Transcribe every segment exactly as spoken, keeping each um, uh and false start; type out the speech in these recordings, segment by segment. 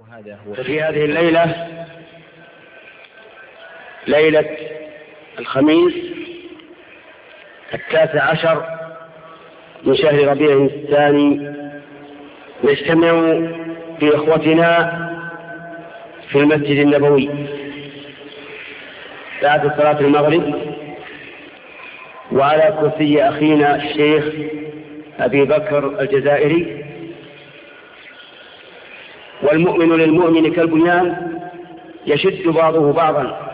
وهذا هو في هذه الليلة، ليلة الخميس التاسع عشر من شهر ربيع الثاني، نجتمع بإخوتنا في المسجد النبوي بعد صلاة المغرب، وعلى كرسي أخينا الشيخ أبي بكر الجزائري. والمؤمن للمؤمن كالبنيان يشد بعضه بعضا.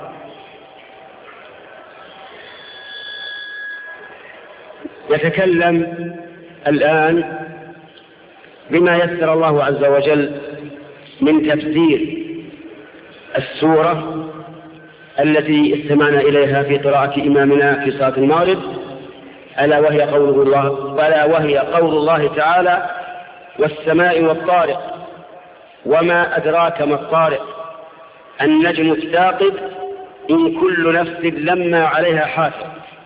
نتكلم الآن بما يسر الله عز وجل من تفسير السورة التي استمعنا إليها في قراءة إمامنا في صلاة المغرب، ألا وهي قول الله ألا وهي قول الله تعالى: والسماء والطارق وما أدراك ما الطارق النجم الثاقب إن كل نفس لما عليها حافظ.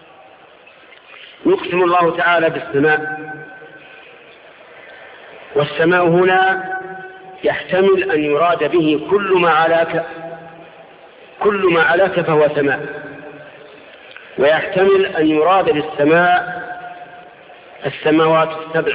يقسم الله تعالى بالسماء، والسماء هنا يحتمل أن يراد به كل ما علاك كل ما علاك فهو سماء، ويحتمل أن يراد بالسماء السماوات السبع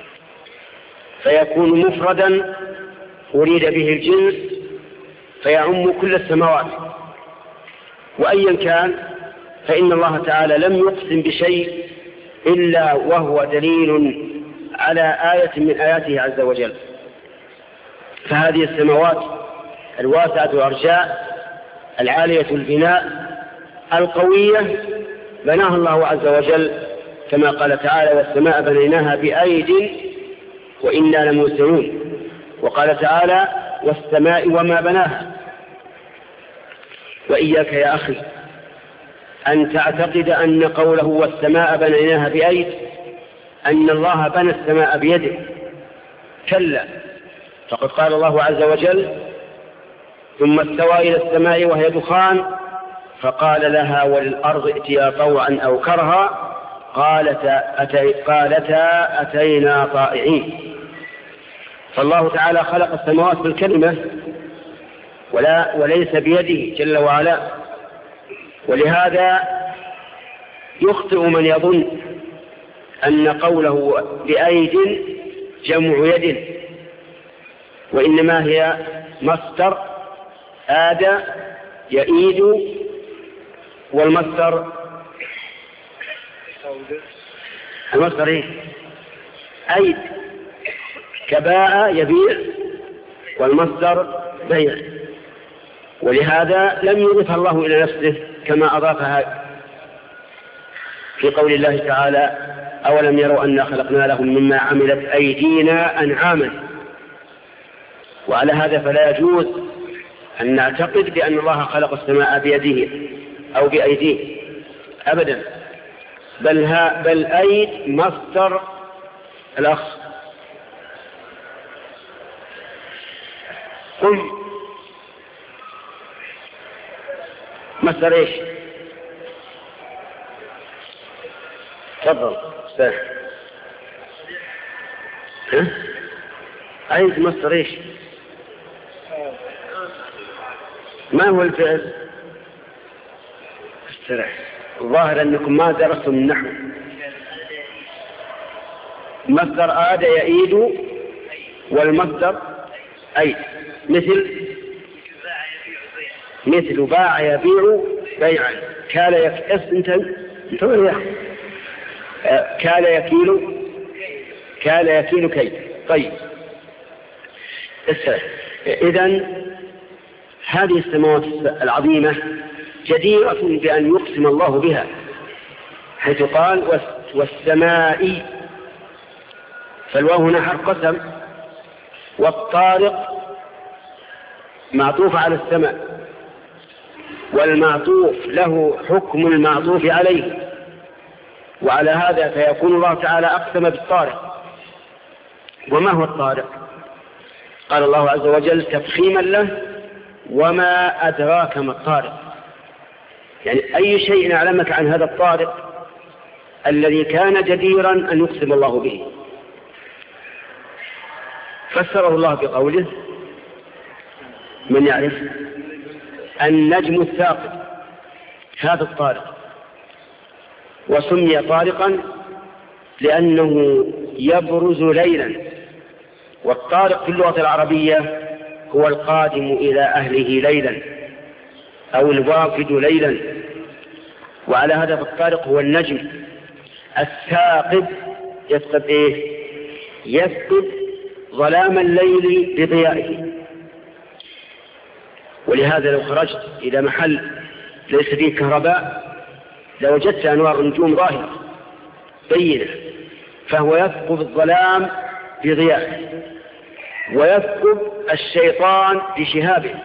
فيكون مفردا أريد به الجنس فيعم كل السماوات. وأيا كان فإن الله تعالى لم يقسم بشيء إلا وهو دليل على آية من آياته عز وجل. فهذه السماوات الواسعة الأرجاء العالية البناء القوية بناها الله عز وجل، كما قال تعالى: والسماء بنيناها بأيد وإنا لموسعون. وقال تعالى: والسماء وما بناها. وإياك يا أخي أن تعتقد أن قوله والسماء بنيناها بأيد أن الله بنى السماء بيده، كلا، فقد قال الله عز وجل: ثم استوى إلى السماء وهي دخان فقال لها وللأرض ائتيا طوعا أو كرها قالتا, أتي قالتا أتينا طائعين. فالله تعالى خلق السماوات بالكلمة ولا وليس بيده جل وعلا. ولهذا يخطئ من يظن أن قوله بأيد جمع يد، وإنما هي مصدر آد يئيد، والمصدر المصدر إيه؟ أيد، كباء يبيع، والمصدر بيع. ولهذا لم يضفها الله إلى نفسه كما أضافها في قول الله تعالى: أولم يروا أنا خلقنا لهم مما عملت أيدينا أنعاما. وعلى هذا فلا يجوز أن نعتقد بأن الله خلق السماء بيده أو بأيديه أبدا، بل, ها بل أيد مصدر الأخ. قم مصدر إيش؟ تفضل استاذ. ها؟ أيد مصدر إيش؟ ما هو الفعل؟ استرح. الظاهر أنكم ما درستم النحو. مصدر آد يئيد، والمصدر أيد، مثل مثل باع يبيع بيعا، كال يكيس انت انت ولا كال يكيل كال يكيل كي. طيب إذن هذه السماوات العظيمة جديرة بأن يقسم الله بها، حيث قال: والسماء، فالواو هنا حرف قسم، والطارق معطوف على السماء، والمعطوف له حكم المعطوف عليه. وعلى هذا فيكون الله تعالى أقسم بالطارق. وما هو الطارق؟ قال الله عز وجل تفخيما له: وما أدراك ما الطارق. يعني أي شيء أعلمك عن هذا الطارق الذي كان جديرا أن يقسم الله به. فسره الله بقوله: من يعرف؟ النجم الثاقب، هذا الطارق، وسمي طارقا لأنه يبرز ليلا، والطارق في اللغة العربية هو القادم إلى أهله ليلا أو الوافد ليلا، وعلى هذا فالطارق هو النجم الثاقب، يثقب إيه؟ يثقب ظلام الليل بضيائه. ولهذا لو خرجت إلى محل ليس فيه كهرباء لوجدت أنوار النجوم ظاهرة بينة، فهو يثقب الظلام بضيائه، ويثقب الشيطان بشهابه.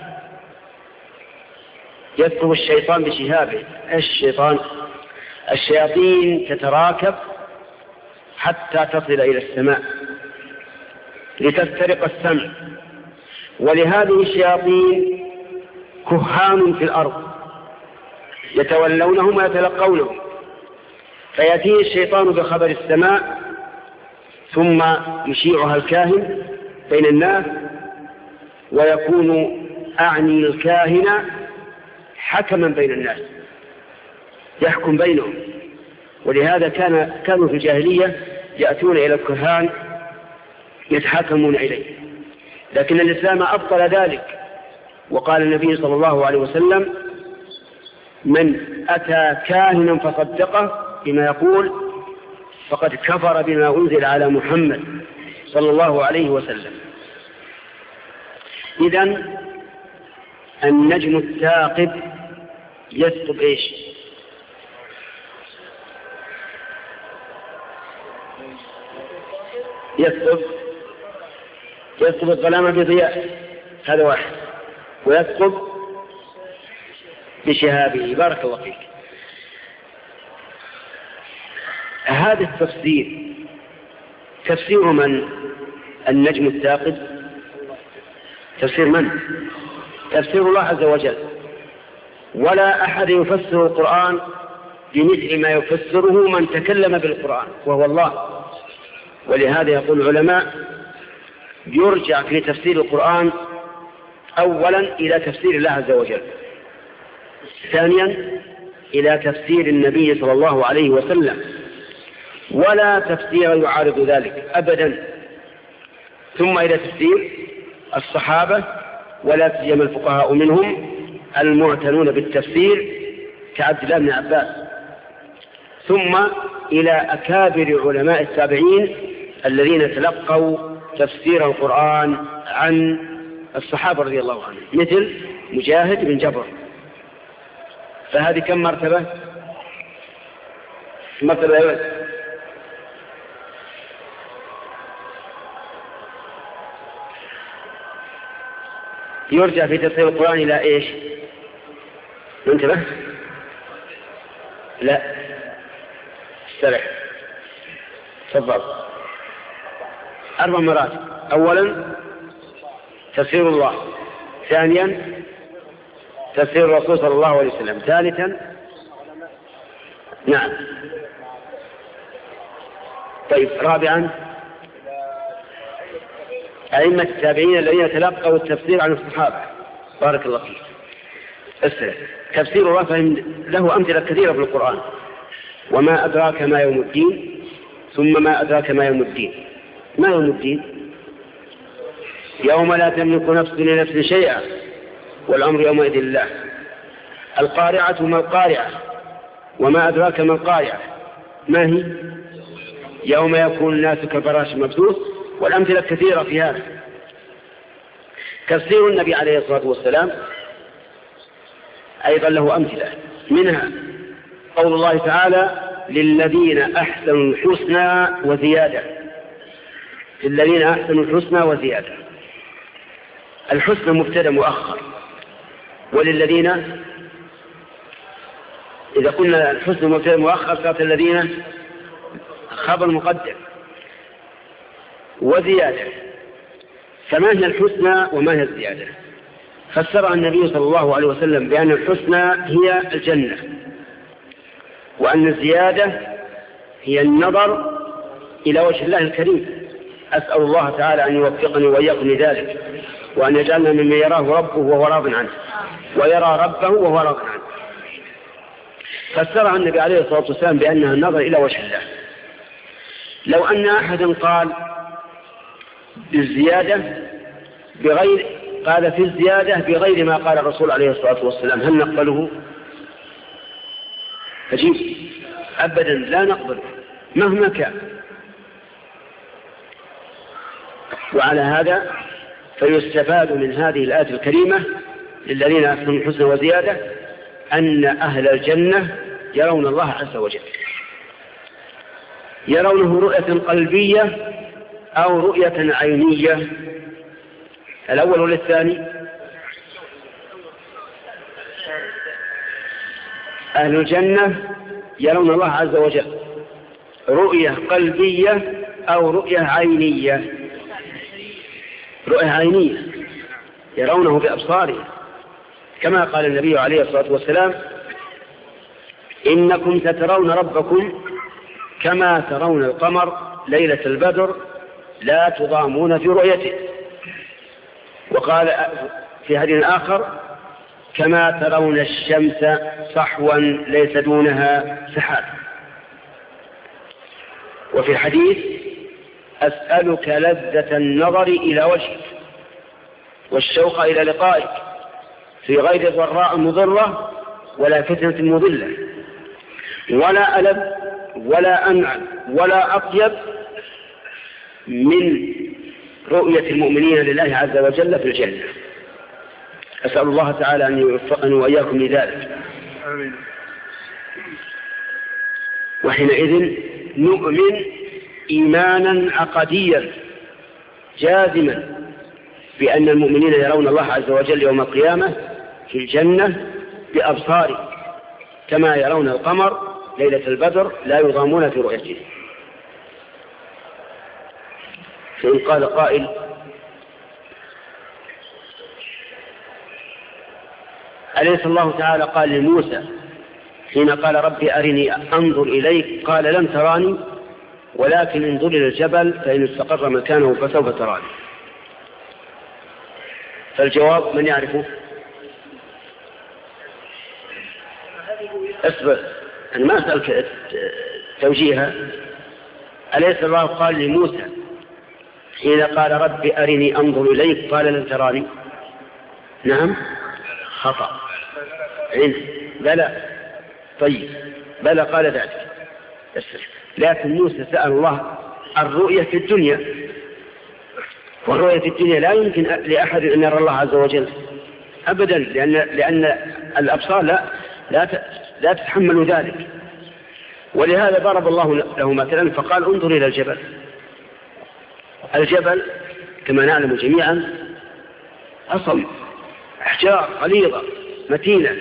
يثقب الشيطان بشهابه. الشيطان الشياطين تتراكب حتى تصل إلى السماء لتسترق السمع، ولهذه الشياطين كهان في الأرض يتولونهم ويتلقونهم، فيأتيه الشيطان بخبر السماء ثم يشيعها الكاهن بين الناس، ويكون أعني الكاهن حكما بين الناس يحكم بينهم. ولهذا كان كانوا في الجاهلية يأتون إلى الكهان يتحاكمون إليه، لكن الإسلام أبطل ذلك، وقال النبي صلى الله عليه وسلم: من أتى كاهنا فصدقه بما يقول فقد كفر بما أنزل على محمد صلى الله عليه وسلم. إذن النجم الثاقب يثقب إيش؟ يثقب يثقب الظلام بضياء، هذا واحد، ويثقب بشهابه. بارك الله فيك. هذا التفسير تفسير من؟ النجم الثاقب تفسير من؟ تفسير الله عز وجل، ولا أحد يفسر القرآن بمثل ما يفسره من تكلم بالقرآن وهو الله. ولهذا يقول العلماء يرجع في تفسير القرآن أولا إلى تفسير الله عز وجل، ثانيا إلى تفسير النبي صلى الله عليه وسلم، ولا تفسير يعارض ذلك أبدا، ثم إلى تفسير الصحابة، ولا سيما الفقهاء منهم المعتنون بالتفسير كعبد الله بن عباس، ثم إلى أكابر علماء التابعين الذين تلقوا تفسير القرآن عن الصحابة رضي الله عنهم، مثل مجاهد بن جبر. فهذه كم مرتبة؟ مرتبة أيضا. يرجع في تفسير القرآن إلى إيش؟ انتبه. لا استرح. تفضل. أربع مراتب. أولا تفسير الله، ثانيا تفسير الرسول صلى الله عليه وسلم، ثالثا نعم طيب رابعا أئمة التابعين الذين تلقوا التفسير عن الصحابة. بارك الله فيك. اسرع. تفسير الله فهم له أمثلة كثيرة في القرآن: وما أدراك ما يوم الدين، ثم ما أدراك ما يوم الدين. ما يوم الدين؟ يوم لا تملك نفس لنفس شيئا والأمر يومئذ لله. القارعة ما القارعة، وما أدراك ما القارعة، ما هي؟ يوم يكون الناس كالفراش المبثوث، والأمثلة كثيرة في هذا. تفسير النبي عليه الصلاة والسلام أيضا له أمثلة، منها قول الله تعالى: للذين أحسنوا الحسنى وزيادة. للذين أحسنوا الحسنى وزيادة. الحسنى مبتدأ مؤخر، وللذين إذا قلنا الحسنى مبتدأ مؤخر صارت الذين خبر مقدم. وزيادة، فما هي الحسنى وما هي الزيادة؟ فسرها النبي صلى الله عليه وسلم بأن الحسنى هي الجنة، وأن الزيادة هي النظر إلى وجه الله الكريم. أسأل الله تعالى أن يوفقني وإياكم لذلك. وأن يجعلنا ممن يراه ربه وهو راض عنه ويرى ربه وهو راض عنه. فسرها النبي عليه الصلاة والسلام بأنها النظر إلى وجه الله. لو أن أحدا قال بالزيادة بغير قال في الزيادة بغير ما قال الرسول عليه الصلاة والسلام هل نقبله؟ عجيب، أبدا لا نقبله مهما كان. وعلى هذا فيستفاد من هذه الآية الكريمة للذين أحسنوا الحسنى وزيادة أن أهل الجنة يرون الله عز وجل، يرونه رؤية قلبية أو رؤية عينية. الأول ولا الثاني؟ أهل الجنة يرون الله عز وجل رؤية قلبية أو رؤية عينية. رؤية عينية يرونه بأبصارهم، كما قال النبي عليه الصلاة والسلام إنكم سترون ربكم كما ترون القمر ليلة البدر لا تضامون في رؤيته. وقال في حديث آخر كما ترون الشمس صحوا ليس دونها سحاب. وفي الحديث أسألك لذة النظر إلى وجهك والشوق إلى لقائك في غير ضراء مضرة ولا فتنة مضلة ولا ألم ولا أنعم ولا أطيب من رؤية المؤمنين لله عز وجل في الجنة. أسأل الله تعالى أن يوفقني وإياكم لذلك. آمين. وحينئذ نؤمن إيمانا عقديا جازما بأن المؤمنين يرون الله عز وجل يوم القيامة في الجنة بأبصاره كما يرون القمر ليلة البدر لا يضامون في رؤيته. فإن قال قائل أليس الله تعالى قال لموسى حين قال ربي أرني أنظر إليك قال لن تراني ولكن انظر إلى الجبل فإن استقر مكانه فسوف تراني؟ فالجواب من يعرفه؟ أسبق أنا ما أسألك توجيها. أليس الله قال لموسى حين قال ربي أرني أنظر إليك قال لن تراني؟ نعم خطأ. عند بلى طيب بلى قال ذلك، لكن موسى سأل الله الرؤية في الدنيا، والرؤية في الدنيا لا يمكن لأحد أن يرى الله عز وجل أبدا، لأن, لأن الأبصار لا, لا, لا تتحمل ذلك. ولهذا ضرب الله له مثلا فقال انظر إلى الجبل. الجبل كما نعلم جميعا أصل أحجار غليظة متينة،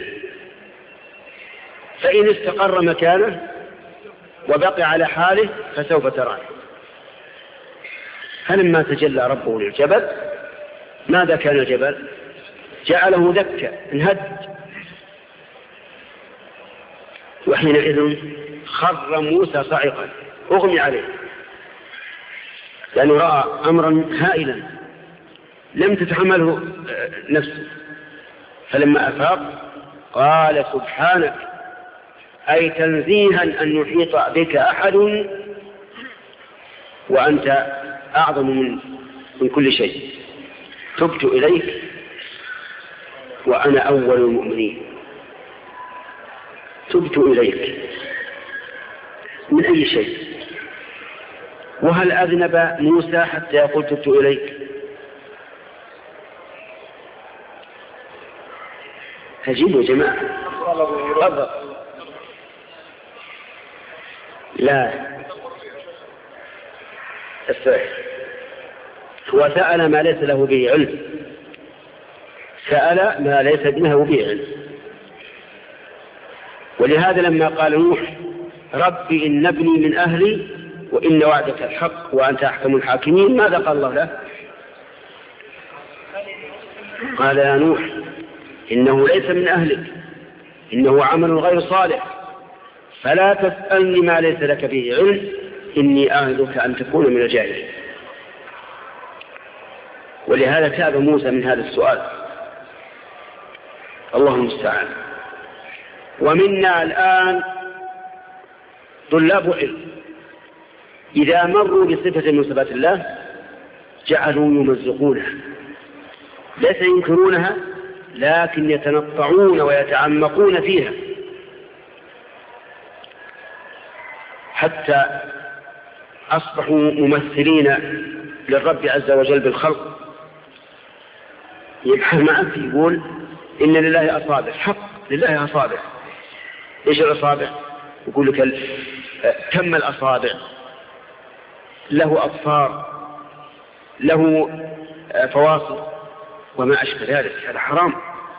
فإن استقر مكانه وبقي على حاله فسوف تراه. فلما تجلى ربه للجبل ماذا كان الجبل؟ جعله دكا انهد، وحينئذ خر موسى صاعقا أغمي عليه لأنه رأى أمرا هائلا لم تتحمله نفسه. فلما أفاق قال سبحانك أي تنزيها أن يحيط بك أحد وأنت أعظم من, من كل شيء، تبت إليك وأنا أول المؤمنين. تبت إليك من أي شيء؟ وهل أذنب موسى حتى يقول تبت إليك؟ هجيبوا يا جماعة. أفضل. لا الصحيح هو سأل ما ليس له به علم، سأل ما ليس له به علم. ولهذا لما قال نوح ربي إن ابني من أهلي وإن وعدك الحق وأنت أحكم الحاكمين ماذا قال الله له؟ قال يا نوح إنه ليس من أهلك إنه عمل غير صالح فلا تسألني ما ليس لك به علم إني أعظك أن تكون من الجاهلين. ولهذا تاب موسى من هذا السؤال. الله المستعان. ومنا الآن طلاب علم إذا مروا بصفة من صفات الله جعلوا يمزقونها، ليس ينكرونها لكن يتنطعون ويتعمقون فيها حتى أصبحوا ممثلين للرب عز وجل بالخلق. يبحث معك يقول إن لله أصابع، حق لله أصابع. إيش الأصابع؟ يقول لك كم الأصابع، له أطفار، له فواصل وما أشبه ذلك. هذا حرام.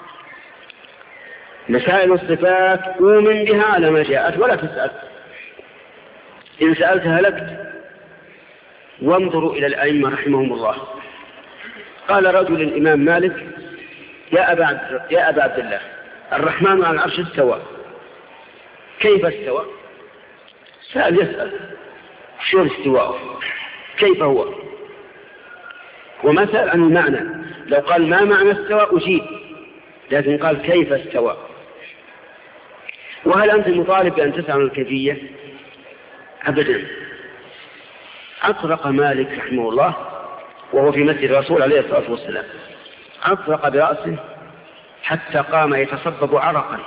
مسائل الصفات أؤمن بها على ما جاءت ولا تسأل. إن سألت هلكت. وانظروا إلى الأئمة رحمهم الله. قال رجل الإمام مالك يا أبا عبد, يا أبا عبد الله الرحمن على العرش استوى، كيف استوى؟ سأل يسأل شو الاستواء، كيف هو؟ وما سأل عن المعنى. لو قال ما معنى استوى أجيب، لكن قال كيف استوى. وهل أنت مطالب بأن تسأل عن الكيفية؟ أبدا. أطرق مالك رحمه الله وهو في مسجد الرسول عليه الصلاة والسلام، أطرق برأسه حتى قام يتصبب عرقا.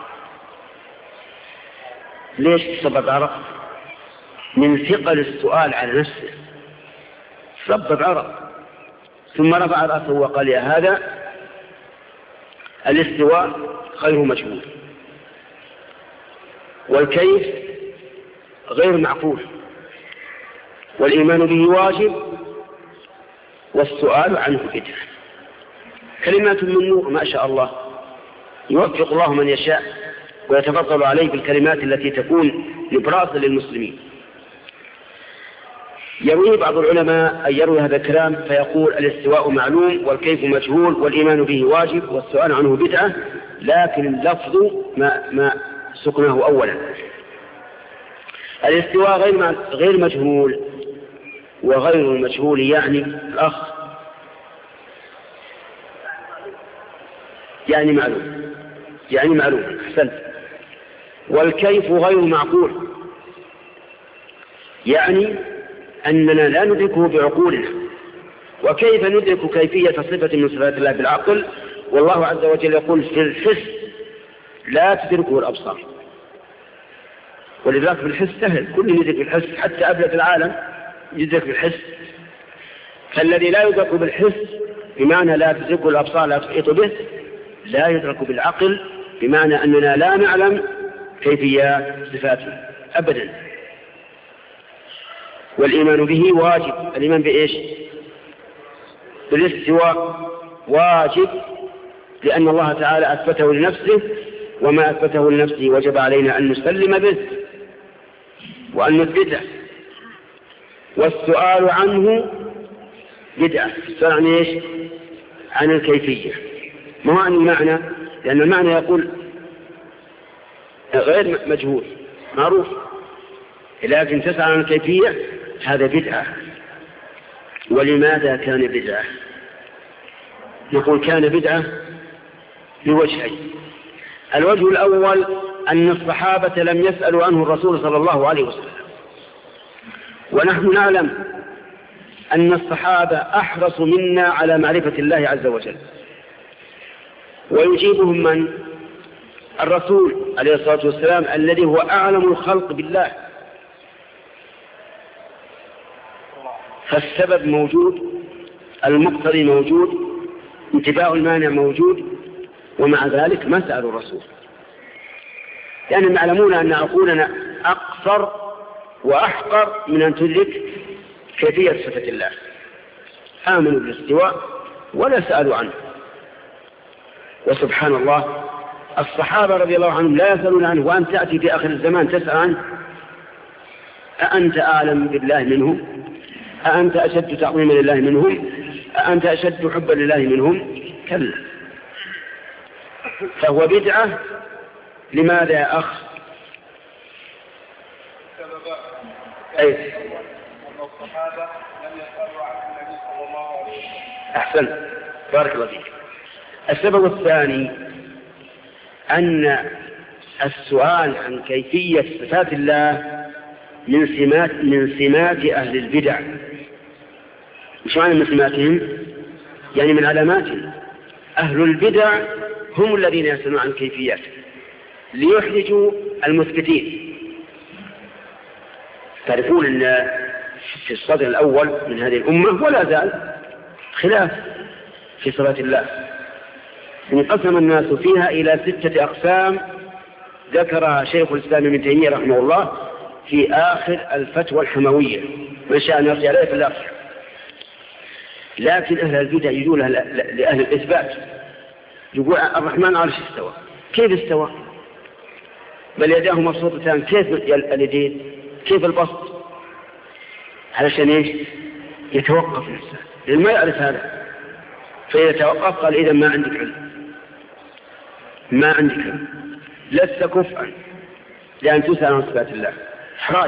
ليش تصبب عرق؟ من ثقل السؤال على نفسه صبب عرق. ثم رفع رأسه وقال يا هذا الاستواء غير مجهول، والكيف غير معقول، والإيمان به واجب، والسؤال عنه بدعة. كلمات من نور ما شاء الله، يوفق الله من يشاء ويتفضل عليه بالكلمات التي تكون إبراز للمسلمين. يروي بعض العلماء أن يروي هذا الكلام فيقول الاستواء معلوم والكيف مجهول والإيمان به واجب والسؤال عنه بدعة، لكن اللفظ ما, ما سقناه أولا. الاستواء غير, غير مجهول، وغير المجهول يعني الأخ يعني معلوم، يعني معلوم. أحسنت. والكيف غير معقول، يعني أننا لا ندركه بعقولنا. وكيف ندرك كيفية صفة من صفات الله بالعقل؟ والله عز وجل يقول في الحس لا تدركه الأبصار. ولذلك في الحس سهل، كل يدرك بالحس، حتى أبلة العالم يدرك بالحس. فالذي لا يدرك بالحس بمعنى لا تدركه الأبصار لا تحيط به، لا يدرك بالعقل بمعنى أننا لا نعلم كيفية صفاته أبدا. والإيمان به واجب. الإيمان بإيش؟ بالاستواء واجب، لأن الله تعالى أثبته لنفسه، وما أثبته لنفسه وجب علينا أن نسلم به وأن نثبته. والسؤال عنه بدعة. السؤال عن إيش؟ عن الكيفية، ما هو عن المعنى، لأن المعنى يقول غير مجهول معروف، لكن تسأل عن الكيفية هذا بدعة. ولماذا كان بدعة؟ نقول كان بدعة بوجهين. الوجه الأول أن الصحابة لم يسألوا عنه الرسول صلى الله عليه وسلم، ونحن نعلم أن الصحابة أحرص منا على معرفة الله عز وجل. ويجيبهم من؟ الرسول عليه الصلاة والسلام الذي هو أعلم الخلق بالله. فالسبب موجود، المقتضي موجود، انتفاء المانع موجود، ومع ذلك ما سألوا الرسول، لأنهم يعلمون أن عقولنا أقصر وأحقر من أن تدرك كيفية صفة الله. آمنوا بالاستواء ولا سألوا عنه. وسبحان الله الصحابة رضي الله عنهم لا يسألون عنه، وأن تأتي في آخر الزمان تسأل عنه. أأنت أعلم بالله منهم؟ أأنت أشد تعظيما لله منهم؟ أأنت أشد حبا لله منهم؟ كلا. فهو بدعة. لماذا يا أخ؟ أي أن الصحابة لم يسألوا عن النبي صلى الله عليه وسلم أحسن، بارك الله فيك. السبب الثاني أن السؤال عن كيفية صفات الله من سمات من سمات أهل البدع. مش معنى من سماتهم؟ يعني من علاماتهم. أهل البدع هم الذين يسألون عن كيفيات ليحرجوا المثبتين. تعرفون أن في الصدر الأول من هذه الأمة ولا زال خلاف في صفات الله، انقسم الناس فيها إلى ستة أقسام ذكرها شيخ الإسلام ابن تيمية رحمه الله في آخر الفتوى الحموية، من شاء أن يرجع عليه في الآخر. لكن أهل البدع يجون لأهل الإثبات، يقول الرحمن عرش استوى. كيف استوى؟ بل يداه مبسوطتان. كيف اليدين؟ كيف البسط؟ علشان ايش؟ يتوقف الإنسان، لأن ما يعرف هذا. فإذا توقف قال إذا ما عندك علم، ما عندك علم، لست كفءا لأن تسأل عن صفات الله، إحراج.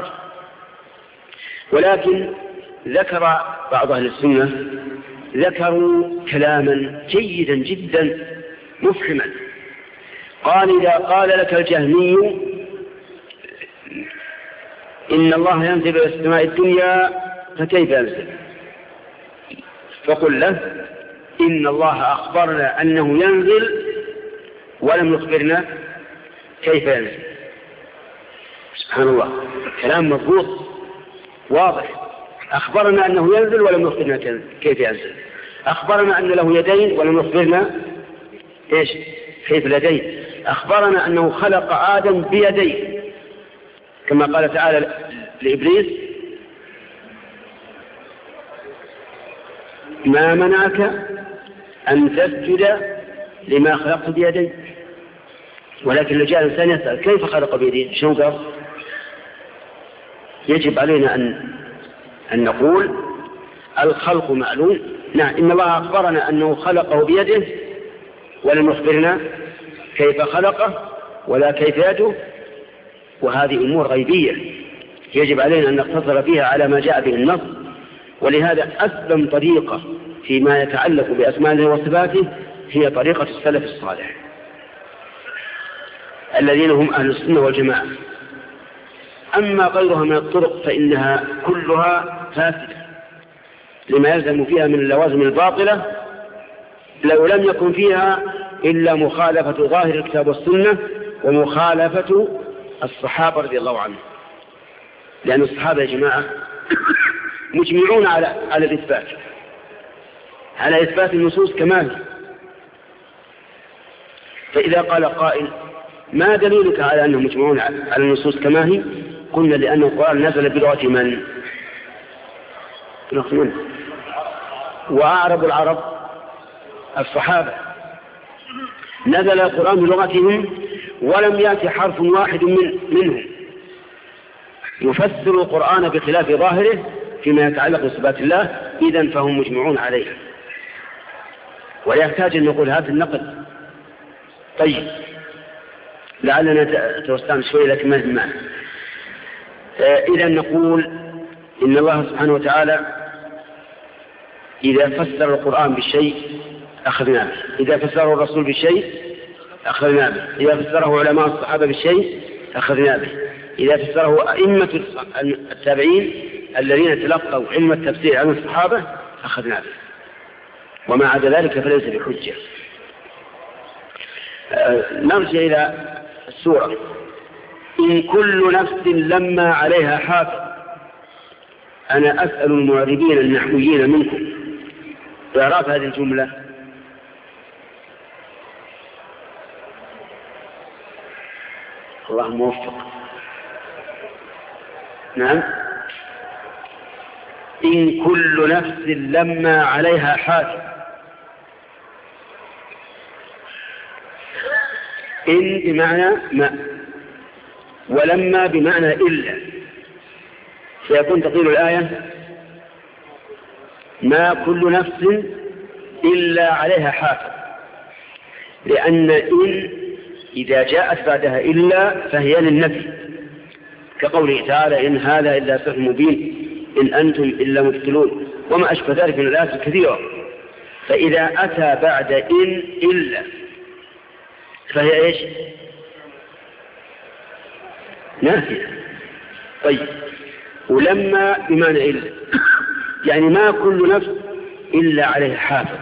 ولكن ذكر بعض أهل السنة ذكروا كلاما جيدا جدا مفهما. قال إذا قال لك الجهمي إن الله ينزل إلى السماء الدنيا فكيف ينزل؟ فقل له إن الله أخبرنا أنه ينزل ولم يخبرنا كيف ينزل. سبحان الله، كلام مضبوط واضح. أخبرنا أنه ينزل ولم يخبرنا كيف ينزل. أخبرنا أن له يدين ولم يخبرنا إيش كيف اليدين. أخبرنا أنه خلق آدم بيديه كما قال تعالى لإبليس ما منعك أن تسجد لما خلقت بيدي. ولكن لو جاء الإنسان يسأل كيف خلق بيديه شو قال؟ يجب علينا أن أن نقول الخلق معلوم. نعم، إن الله أخبرنا أنه خلقه بيده ولم يخبرنا كيف خلقه ولا كيفيته، وهذه أمور غيبية يجب علينا أن نقتصر فيها على ما جاء به النص. ولهذا أسلم طريقة فيما يتعلق بأسماء الله وصفاته هي طريقة السلف الصالح الذين هم أهل السنة والجماعة. أما غيرها من الطرق فإنها كلها فاسدة لما يلزم فيها من اللوازم الباطلة، لو لم يكن فيها إلا مخالفة ظاهر الكتاب والسنة ومخالفة الصحابة رضي الله عنهم. لأن الصحابة يا جماعة مجمعون على على الإثبات على إثبات النصوص كمال. فإذا قال قائل ما دليلك على أنهم مجمعون على النصوص كما هي؟ قلنا لأن القرآن نزل بلغة من؟ من؟ وأعرب العرب الصحابة. نزل القرآن بلغتهم ولم يأتي حرف واحد من منهم يفسر القرآن بخلاف ظاهره فيما يتعلق بصفات الله، إذن فهم مجمعون عليه. ويحتاج أن نقول هذا النقل. طيب لعلنا توسعنا شوي لكن ما المعنى. إذا نقول إن الله سبحانه وتعالى إذا فسر القرآن بالشيء أخذنا به، إذا فسره الرسول بالشيء أخذنا به، إذا فسره علماء الصحابة بالشيء أخذنا به، إذا فسره أئمة التابعين الذين تلقوا علم التفسير عن الصحابة أخذنا به، وما عدا ذلك فليس بحجة. نرجع إلى السورة. إن كل نفس لما عليها حافظ. أنا أسأل المعربين النحويين منكم إعراب هذه الجملة. الله موفق. نعم. إن كل نفس لما عليها حافظ. إن بمعنى ما، ولما بمعنى إلا، سيكون تقدير الآية ما كل نفس إلا عليها حافظ، لأن إن إذا جاءت بعدها إلا فهي للنفي، كقوله تعالى إن هذا إلا سحر مبين إن أنتم إلا مبتلون، وما أشبه ذلك من الآيات الكثيرة. فإذا أتى بعد إن إلا فهي إيش؟ نافية. طيب، ولما بمعنى إلا، يعني ما كل نفس إلا عليه حافظ.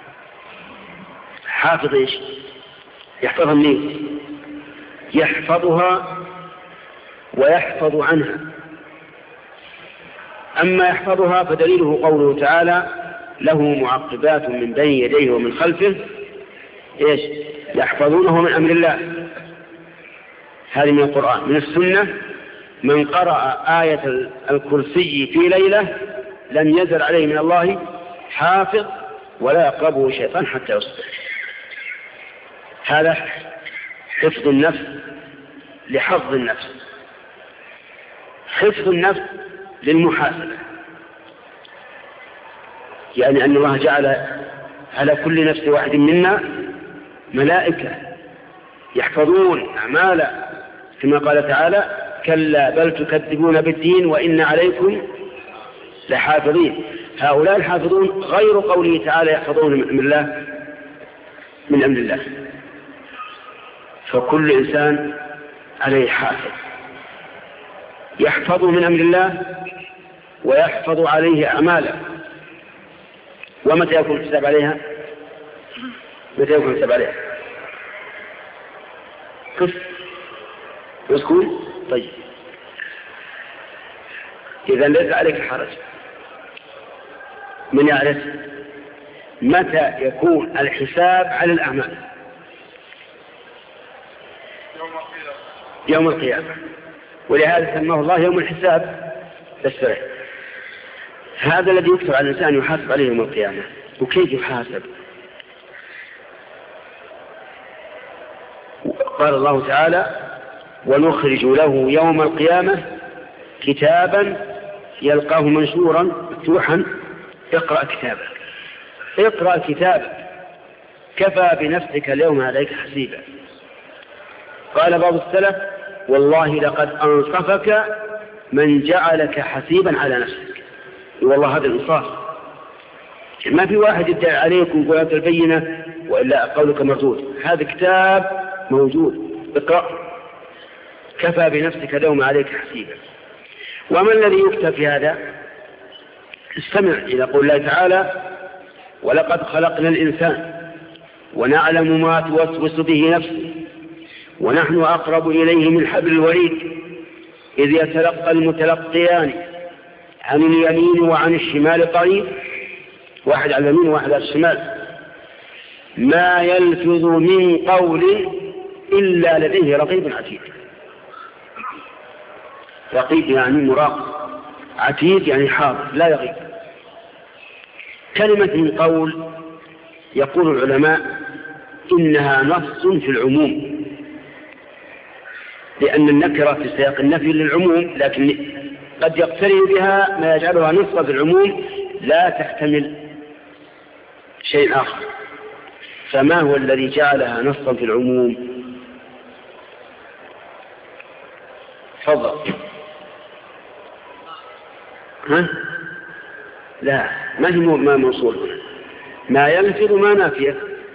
حافظ إيش؟ يحفظها منين؟ يحفظها ويحفظ عنها. أما يحفظها فدليله قوله تعالى: له معقبات من بين يديه ومن خلفه إيش؟ يحفظونه من أمر الله. هذه من القرآن. من السنة: من قرأ آية الكرسي في ليلة لم يزل عليه من الله حافظ ولا يقربه شيطان حتى يصبح. هذا حفظ النفس لحفظ النفس. حفظ النفس للمحاسبة، يعني أن الله جعل على كل نفس واحد منا ملائكة يحفظون أعمالا، كما قال تعالى: كلا بل تكذبون بالدين وإن عليكم لحافظين. هؤلاء الحافظون غير قوله تعالى يحفظون من أمر الله من أمر الله. فكل إنسان عليه حافظ يحفظ من أمر الله ويحفظ عليه أعماله. ومتى يكون الحساب عليها؟ متى يكون الحساب عليها؟ كيف يسكون؟ طيب، إذا ليس عليك حرج. من يعرف متى يكون الحساب على الأعمال؟ يوم القيامة. ولهذا سماه الله يوم الحساب بالسرع. هذا الذي يكتب على الإنسان يحاسب عليه يوم القيامة. وكيف يحاسب؟ قال الله تعالى: ونخرج له يوم القيامة كتابا يلقاه منشورا مفتوحا اقرأ كتابك. اقرأ كتابك كفى بنفسك اليوم عليك حسيبا. قال بعض السلف: والله لقد أنصفك من جعلك حسيبا على نفسك. والله هذا الإنصاف. ما في واحد يدعي عليكم ويقول هذا البينة وإلا قولك مردود. هذا كتاب موجود، اقرأ كفى بنفسك اليوم عليك حسيبا. وما الذي يكتب في هذا؟ استمع إلى قول الله تعالى: ولقد خلقنا الإنسان ونعلم ما توسوس به نفسه ونحن أقرب إليه من حبل الوريد إذ يتلقى المتلقيان عن اليمين وعن الشمال قريب. واحد على اليمين وواحد على الشمال. ما يلفظ من قول إلا لديه رقيب عتيد. رقيب يعني مراقب، عتيد يعني حاضر لا يغيب. كلمة من قول يقول العلماء إنها نص في العموم، لأن النكرة في سياق النفي للعموم، لكن قد يقترن بها ما يجعلها نصا في العموم لا تحتمل شيء آخر. فما هو الذي جعلها نصا في العموم؟ تفضل. ها؟ لا، ما هي ما موصول هنا. ما يلفظ ما نافية.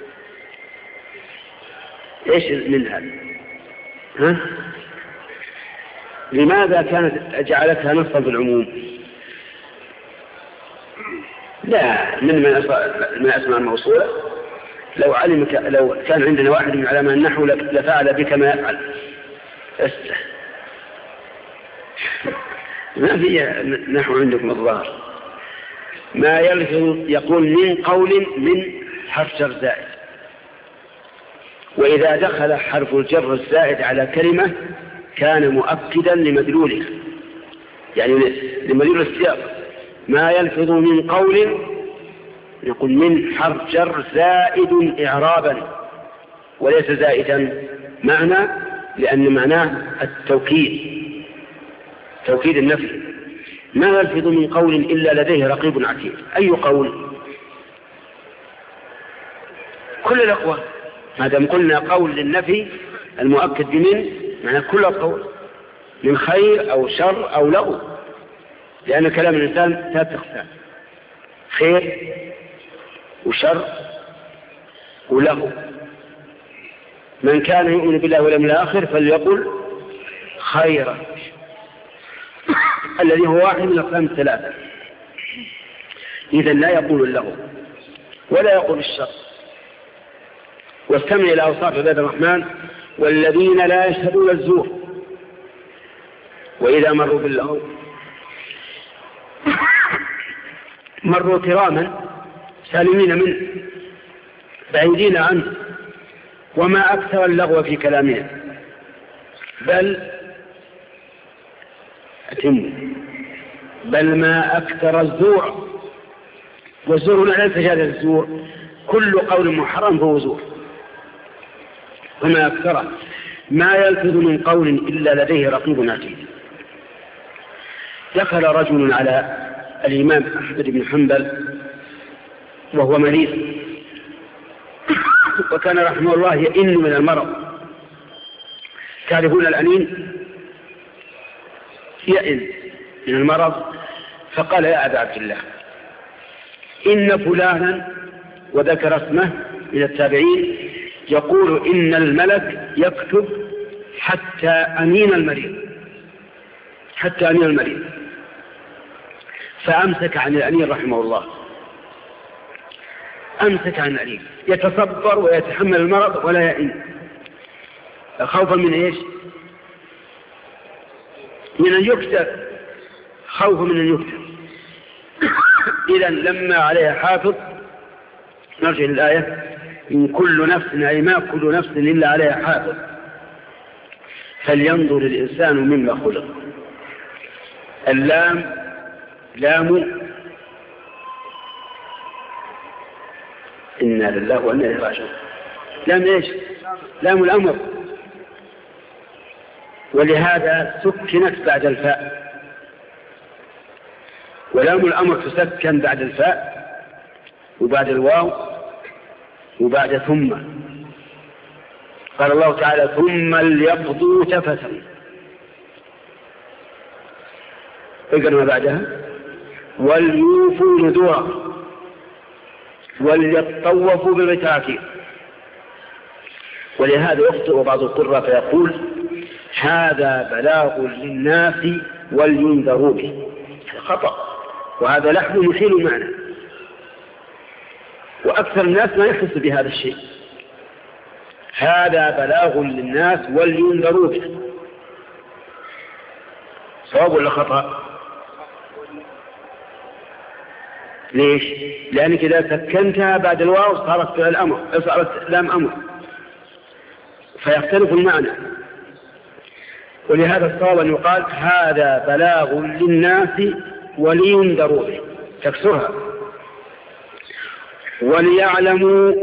ايش من هذا؟ ها؟ لماذا كانت جعلتها نصا في العموم؟ لا، من من اسماء الموصولة. لو علم لو كان عندنا واحد من علماء النحو لفعل بك ما يفعل. استه ما في نحو عندكم الظاهر. ما يلفظ يقول من قول من حرف جر زائد، وإذا دخل حرف الجر الزائد على كلمة كان مؤكدا لمدلوله، يعني لمدلول السياق. ما يلفظ من قول يقول من حرف جر زائد إعرابا وليس زائدا معنى، لأن معناه التوكيد، توكيد النفي. ما يلفظ من قول إلا لديه رقيب عتيد. أي قول؟ كل الأقوال. ما دام قلنا قول للنفي المؤكد بمن معنى كل القول، من خير أو شر أو لغو، لأن كلام الإنسان ثلاث أقسام: خير وشر وله. من كان يؤمن بالله واليوم الآخر فليقل خيرا، الذي هو واحد من الأقسام الثلاثة. إذن لا يقول له ولا يقول الشر. واستمع إلى أوصاف عباد الرحمن: والذين لا يشهدون الزور وإذا مروا باللغو مروا كراما سالمين منه بعيدين عنه. وما أكثر اللغو في كلامهم، بل أتم بل ما أكثر الزور. والزور لا يتجاوز الزور، كل قول محرم فهو زور. وما أكثر ما يلفظ من قول إلا لديه رقيب عتيد. دخل رجل على الإمام أحمد بن حنبل وهو مريض، وكان رحمه الله يئن من المرض. تعرفون الأنين يئن من المرض. فقال: يا أبا عبد الله، إن فلانا، وذكر اسمه من التابعين، يقول إن الملك يكتب حتى أنين المريض حتى أنين المريض فأمسك عن الأنين رحمه الله. أمسك عن الأنين، يتصبر ويتحمل المرض ولا يئن، خوفا من إيش؟ من أن يكتب، خوفا من أن يكتب. إذن لما عليها حافظ، نرجع للآية: إن كل نفس، أي ما كل نفس إلا عليها حافظ، فلينظر الإنسان مما خلق. اللام لام إنا لله وإنا إليه راجعون. لام إيش؟ لام الأمر، ولهذا سكنت بعد الفاء. ولام الأمر تسكن بعد الفاء وبعد الواو وبعد ثم. قال الله تعالى: ثم ليقضوا تفثا. اقرأ ما بعدها: وليوفوا نذورا وليطوفوا بالبيت. ولهذا يخطئ بعض القراء فيقول: هذا بلاغ للناس ولينذروا به. خطأ، وهذا لحن يحيل المعنى، وأكثر الناس ما يحس بهذا الشيء. هذا بلاغ للناس ولينذروا به. صواب ولا خطأ؟ ليش؟ لأنك إذا سكنتها بعد الواو صارت الأمر، صارت لام أمر، فيختلف المعنى. ولهذا الصواب أن يقال: هذا بلاغ للناس ولينذروا به، تكسرها. وليعلموا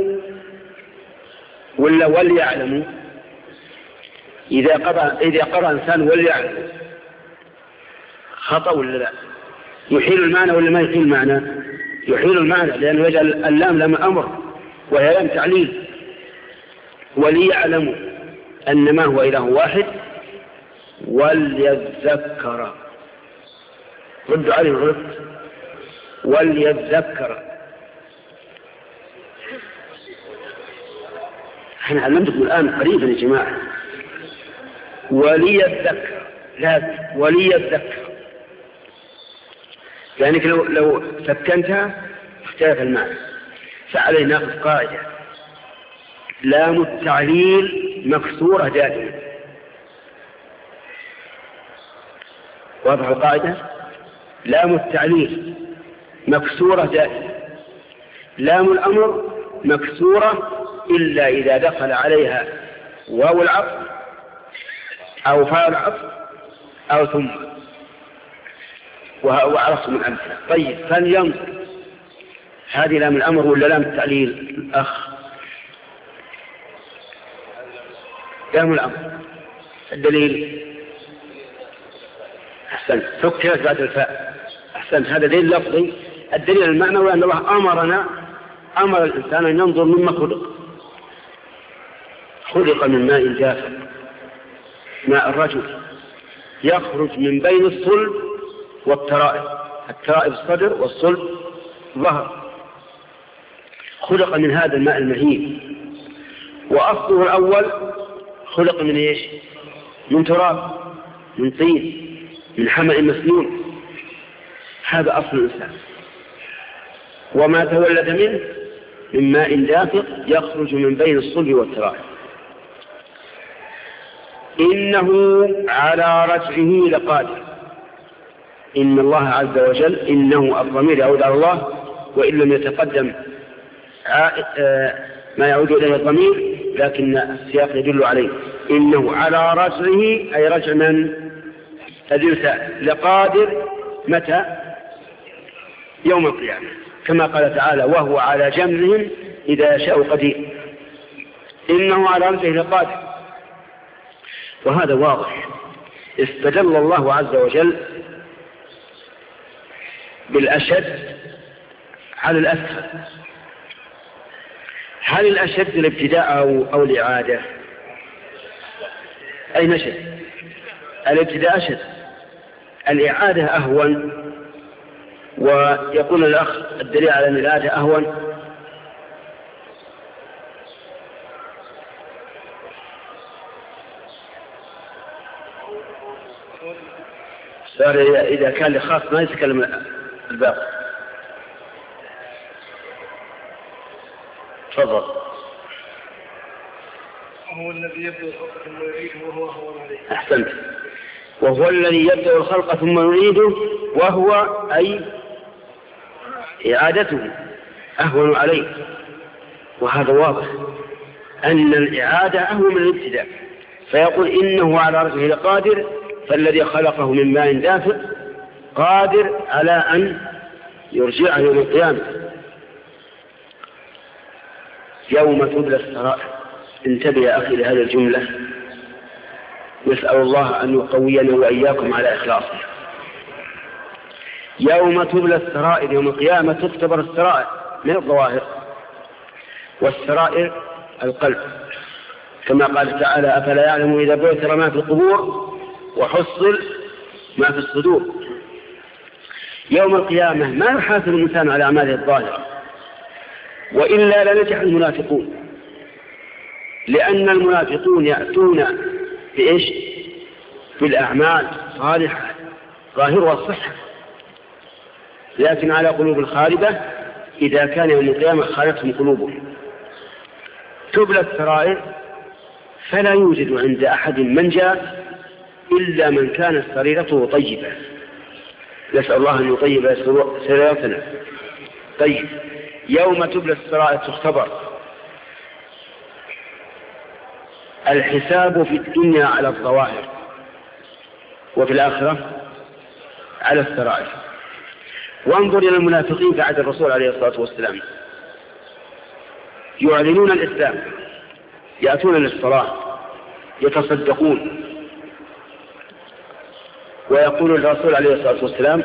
ولا وليعلموا، إذا قرأ إذا قرأ إنسان وليعلموا، خطأ ولا لا؟ يحيل المعنى ولا ما يحيل المعنى؟ يحيل المعنى، لأنه يجعل اللام لام أمر وهي لام تعليل. وليعلموا أن ما هو إله واحد وليذكر. ردوا عليه الرد: وليذكر. احنا علمتكم الآن قريبا يا جماعة. وليذكر، لا وليذكر، لأنك لو, لو سكنتها اختلف المعنى. فعليه ناخذ قاعدة: لام التعليل مكسورة دائما. واضح القاعدة؟ لام التعليل مكسورة دائما. لام الأمر مكسورة إلا إذا دخل عليها واو العطف أو فاء العطف أو ثم، وعرفتم الأمثلة. طيب، فلينظر، هذه لام الأمر ولا لام التعليل الأخ؟ لام الأمر. الدليل: أحسنت، سكنت بعد الفاء. أحسنت، هذا دليل لفظي. الدليل المعنوي أن الله أمرنا أمر الإنسان أن ينظر مما خلق. خلق من ماء جاف، ماء الرجل يخرج من بين الصلب والترائب. الترائب الصدر والصلب ظهر. خلق من هذا الماء المهين، وأصله الأول خلق من إيش؟ من تراب، من طين، من حمأ مسنون. هذا أصل الإنسان. وما تولد منه من ماء دافق يخرج من بين الصلب والترائب. إنه على رجعه لقادر. إن الله عز وجل، إنه الضمير يعود على الله، وإن لم يتقدم ما يعود إليه الضمير، لكن السياق يدل عليه. إنه على رجعه أي رجع من الإنسان لقادر. متى؟ يوم القيامة، كما قال تعالى وهو على جمعهم إذا يشاء قدير. إنه على رجعه لقادر. وهذا واضح. استدل الله عز وجل بالأشد على الأسهل. هل الأشد الابتداء أو, أو الإعادة؟ أي نشد؟ الابتداء أشد، الإعادة أهون. ويقول الأخ الدليل على أن الإعادة أهون صار إذا كان لخاص ما يتكلم الباقي. تفضل. وهو الذي يبدأ الخلق ثم يعيده وهو أهون عليه. أحسنت. وهو الذي يبدأ الخلق ثم يعيده وهو أي إعادته أهون عليه. وهذا واضح أن الإعادة أهون من الابتداء. فيقول إنه على رجعه لقادر، فالذي خلقه من ماء دافق قادر على أن يرجعه يوم القيامة. يوم تبلى السرائر. انتبه يا أخي لهذه الجملة، نسأل الله أن يقوينا وإياكم على إخلاصه. يوم تبلى السرائر، يوم القيامة تختبر السرائر من الظواهر، والسرائر القلب، كما قال تعالى أفلا يعلم إذا بعثر ما في القبور وحصل ما في الصدور. يوم القيامة ما يحاسب الإنسان على أعماله الظاهرة، وإلا لنجح المنافقون، لأن المنافقون يأتون بإيش؟ بالأعمال صالحة ظاهرها الصحة، لكن على قلوب الخاربة إذا كان يوم القيامة خالتهم قلوبهم. تبلى السرائر، فلا يوجد عند أحد منجا إلا من كانت سريرته طيبة. نسأل الله أن يطيب سريرتنا. طيب، يوم تبلى السرائر تختبر. الحساب في الدنيا على الظواهر، وفي الآخرة على السرائر. وانظر إلى المنافقين في عهد الرسول عليه الصلاة والسلام، يعلنون الإسلام، يأتون للصلاة، يتصدقون، ويقول الرسول عليه الصلاة والسلام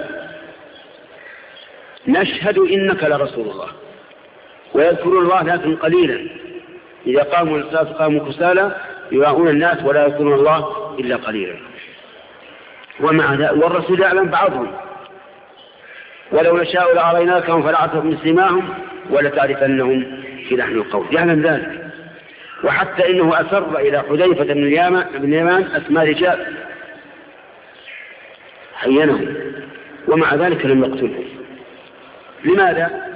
نشهد إنك لرسول الله، ويذكرون الله لكن قليلا. إذا قاموا للصلاة قاموا كسالى يراؤون الناس ولا يذكرون الله إلا قليلا. ومع ذلك والرسول يعلم بعضهم، ولو نشاء لأريناكهم فلعرفتهم بسيماهم ولتعرفنهم في لحن القول. يعلم ذلك. وحتى إنه أسر إلى حذيفة بن اليمان أسماء رجال حينهم، ومع ذلك لم يقتلهم. لماذا؟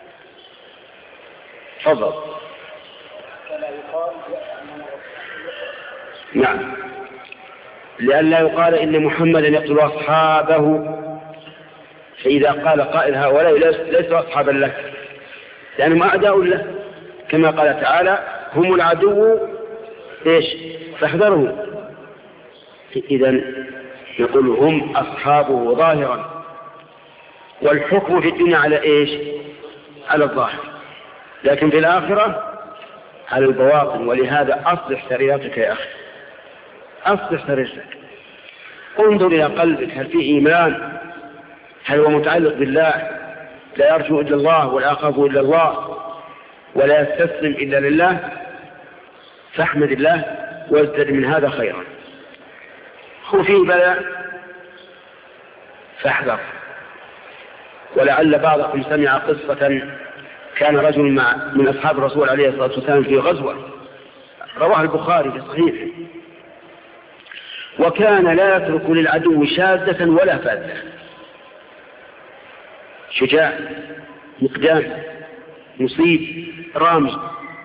تفضل. نعم، لئلا يقال إن محمدا يقتل أصحابه، فإذا قال قائل هؤلاء ليسوا أصحابا لك لأنهم أعداء له، كما قال تعالى هم العدو إيش فاحذرهم. إذن يقول هم أصحابه ظاهرا، والحكم في الدنيا على إيش؟ على الظاهر، لكن في الآخرة على البواطن. ولهذا أصلح سريرتك يا أخي، أصلح سريرتك، انظر إلى قلبك، هل فيه إيمان؟ هل هو متعلق بالله، لا يرجو إلا الله ولا يخاف إلا الله ولا يستسلم إلا لله؟ فاحمد الله وازدد من هذا خيرا. هو فيه بلاء فاحذر. ولعل بعضكم سمع قصة كان رجل مع من أصحاب الرسول عليه الصلاة والسلام في غزوة، رواه البخاري في صحيحه، وكان لا يترك للعدو شاذة ولا فاذة، شجاع مقدام مصيب رامي.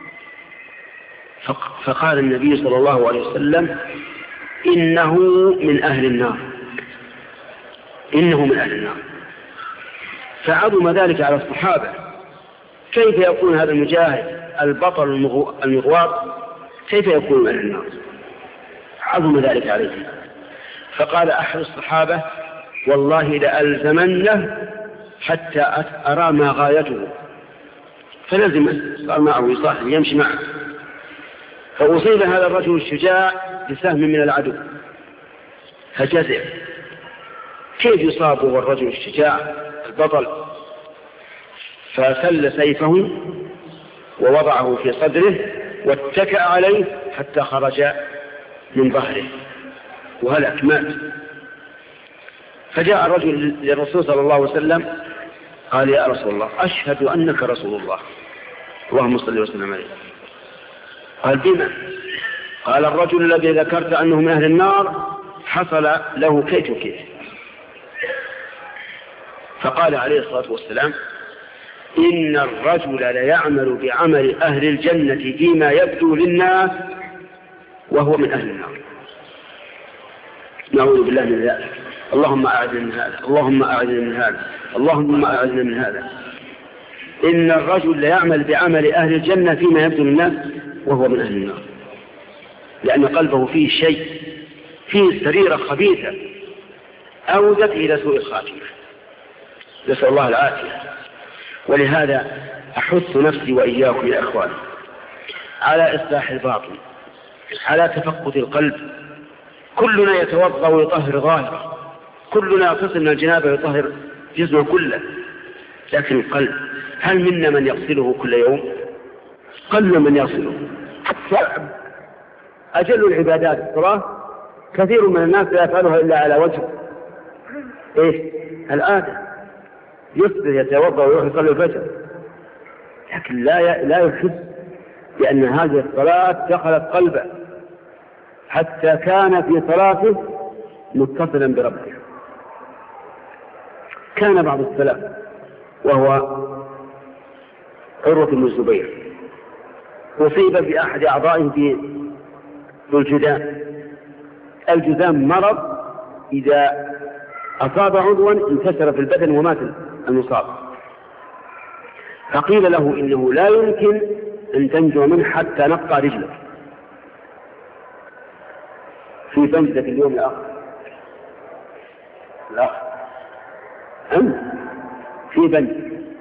فقال النبي صلى الله عليه وسلم إنه من أهل النار، إنه من أهل النار. فعظم ذلك على الصحابة، كيف يكون هذا المجاهد البطل المغواط كيف يكون من أهل النار؟ عظم ذلك عليهم. فقال أحد الصحابة والله لألزمنه حتى أرى ما غايته، فلزم صار معه يصاحب يمشي معه. فأصيب هذا الرجل الشجاع بسهم من العدو فجزع. كيف يصاب هو الرجل الشجاع البطل؟ فسل سيفه ووضعه في صدره واتكأ عليه حتى خرج من ظهره وهلك مات. فجاء الرجل للرسول صلى الله عليه وسلم قال يا رسول الله أشهد أنك رسول الله اللهم صل وسلم عليه. قال بما؟ قال الرجل الذي ذكرت أنه من أهل النار حصل له كيت وكيت. فقال عليه الصلاة والسلام إن الرجل ليعمل بعمل أهل الجنة فيما يبدو للناس وهو من أهل النار. نعوذ بالله من ذلك. اللهم أعذنا من هذا، اللهم أعذنا من هذا، اللهم أعذنا من هذا. إن الرجل ليعمل بعمل أهل الجنة فيما يبدو للناس وهو من أهل النار، لأن قلبه فيه شيء، فيه سريرة خبيثة أودت إلى سوء الخاتمة، نسأل الله العافية. ولهذا أحث نفسي وإياكم يا أخوان على إصلاح الباطن، على تفقد القلب. كلنا يتوضأ ويطهر ظاهره، كلنا يغتسل من الجنابة ويطهر جسمه كله، لكن القلب هل منا من يغسله كل يوم؟ قل من يغسله. أجل العبادات الصلاة كثير من الناس لا يفعلها إلا على وجه إيش؟ العادة، يصبر يتوضأ ويروح يصلي الفجر، لكن لا لا يحس بأن هذه الصلاة دخلت قلبه حتى كان في صلاته متصلا بربه. كان بعض السلف وهو عروة بن الزبير أصيب بأحد أعضائه في الجذام. الجذام مرض إذا أصاب عضوا انتشر في البدن ومات المصاب. فقيل له إنه لا يمكن أن تنجو منه حتى نقطع رجلك في بنزة اليوم الآخر. لا أم في بنز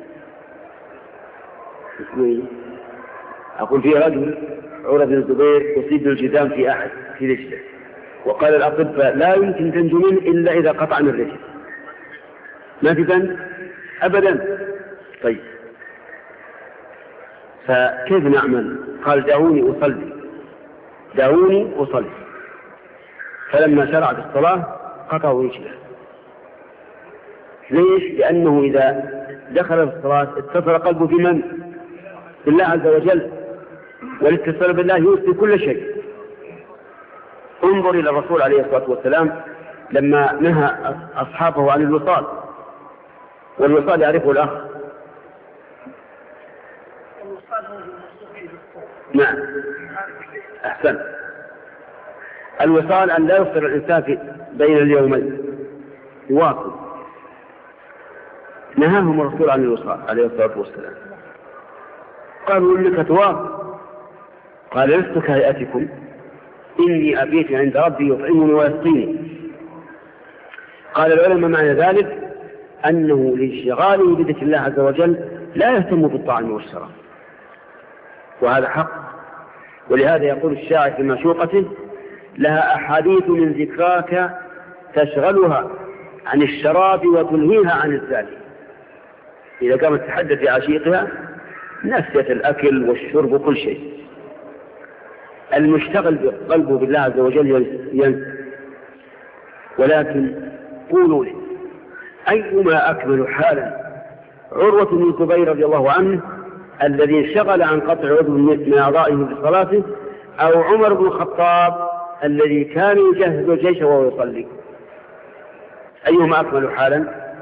أقول في رجل عروة بن الزبير أصيب بالجذام في أحد في رجله، وقال الأطباء لا يمكن تنجو منه إلا إذا قطع من الرجل. ما في بنز أبدا. طيب فكيف نعمل؟ قال دعوني أصلي، دعوني أصلي. فلما شرع في الصلاة قطعوا رجله. ليش؟ لأنه إذا دخل في الصلاة اتصل قلبه بمن؟ بالله عز وجل، والاتصال بالله يوصي كل شيء. انظر إلى الرسول عليه الصلاة والسلام لما نهى أصحابه عن الوصال، والوصال يعرفه الأخ. نعم أحسن. الوصال أن لا يفطر الإنسان بين اليومين، يواصل. نهاهم الرسول عن الوصال عليه الصلاة والسلام. قالوا إنك تواصل، قال لست كهيئتكم إني أبيت عند ربي يطعمني ويسقيني. قال العلماء معنى ذلك أنه لانشغاله بذكر الله عز وجل لا يهتم بالطعام والشراب، وهذا حق. ولهذا يقول الشاعر في معشوقته لها أحاديث من ذكراك تشغلها عن الشراب وتلهيها عن الزاد. إذا قامت تحدث بعشيقها نسيت الأكل والشرب وكل شيء. المشتغل بقلبه بالله عز وجل ينسى. ولكن قولوا لي أيما أكمل حالا عروة بن الزبير رضي الله عنه الذي انشغل عن قطع عضو من أعضائه في صلاته، أو عمر بن الخطاب الذي كان يجهز الجيش وهو يصلي؟ أيهما أكمل حالا؟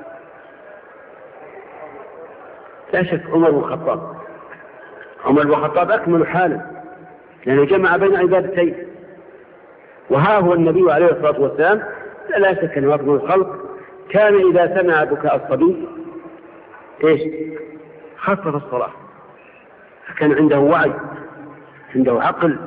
لا شك عمر بن الخطاب. عمر بن الخطاب أكمل حالا لأنه جمع بين عبادتين. وها هو النبي عليه الصلاة والسلام لا شك أنه أكمل الخلق، كان إذا سمع بكاء الصبي إيش؟ خفف الصلاة، كان عنده وعي، عنده عقل.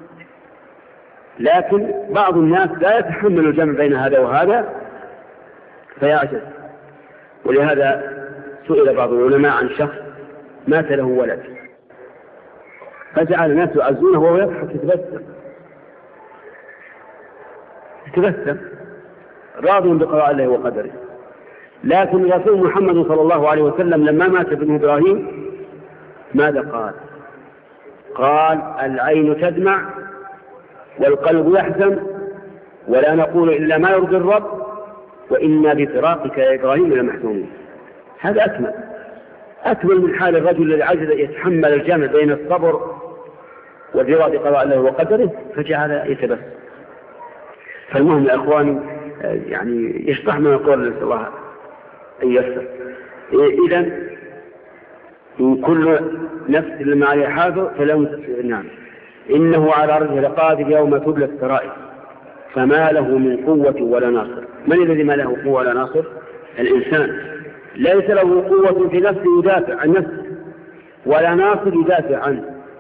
لكن بعض الناس لا يتحمل الجمع بين هذا وهذا فيعجز. ولهذا سئل بعض العلماء عن شخص مات له ولد، فجعل الناس يعزونه وهو يضحك يتبسم يتبسم راض بقضاء الله وقدره. لكن الرسول محمد صلى الله عليه وسلم لما مات ابن إبراهيم ماذا قال؟ قال: العين تدمع والقلب يحزن ولا نقول إلا ما يرضي الرب وإنا بفراقك يا إبراهيم لمحزونون. هذا أكمل أكمل من حال الرجل الذي عجز يتحمل الجمع بين الصبر والرضا بقضاء الله وقدره فجعل يتبسم. فالمهم يا إخواني يعني يشبه ما يقول نسأل الله أن يسر. إذن إن كل نفس لما عليها حافظ فلو نعم إنه على رجل لقادر يوم تبلى السرائر فما له من قوة ولا ناصر. من الذي ما له قوة ولا ناصر؟ الإنسان ليس له قوة في نفسه يدافع عن نفسه ولا ناصر يدافع عنه.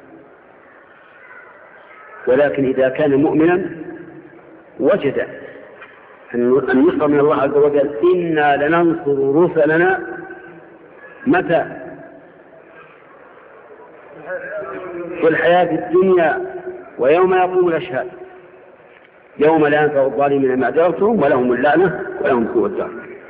ولكن إذا كان مؤمنا وجد أن يصر من الله عز وجل: إنا لننصر رسلنا متى؟ في الحياة الدنيا ويوم يقوم الأشهاد يوم لا ينفع الظالمين معذرتهم ولهم اللعنة ولهم سوء الدار.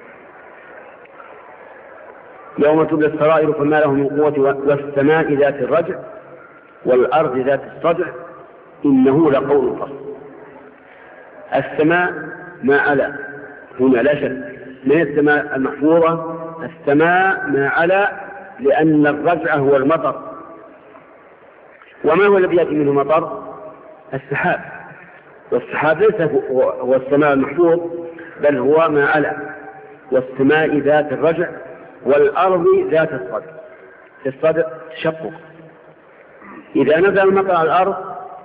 يوم تبلى السرائر فما له من قوة والسماء ذات الرجع والأرض ذات الصدع إنه لقول فصل. السماء ما علا هنا لا شك من السماء المحفوظة. السماء ما علا لأن الرجع هو المطر. وما هو الذي يأتي منه مطر؟ السحاب. والسحاب ليس هو السماء المحفوظ بل هو ما علا. والسماء ذات الرجع والأرض ذات الصدع. الصدع تشقق. إذا نزل المطر على الأرض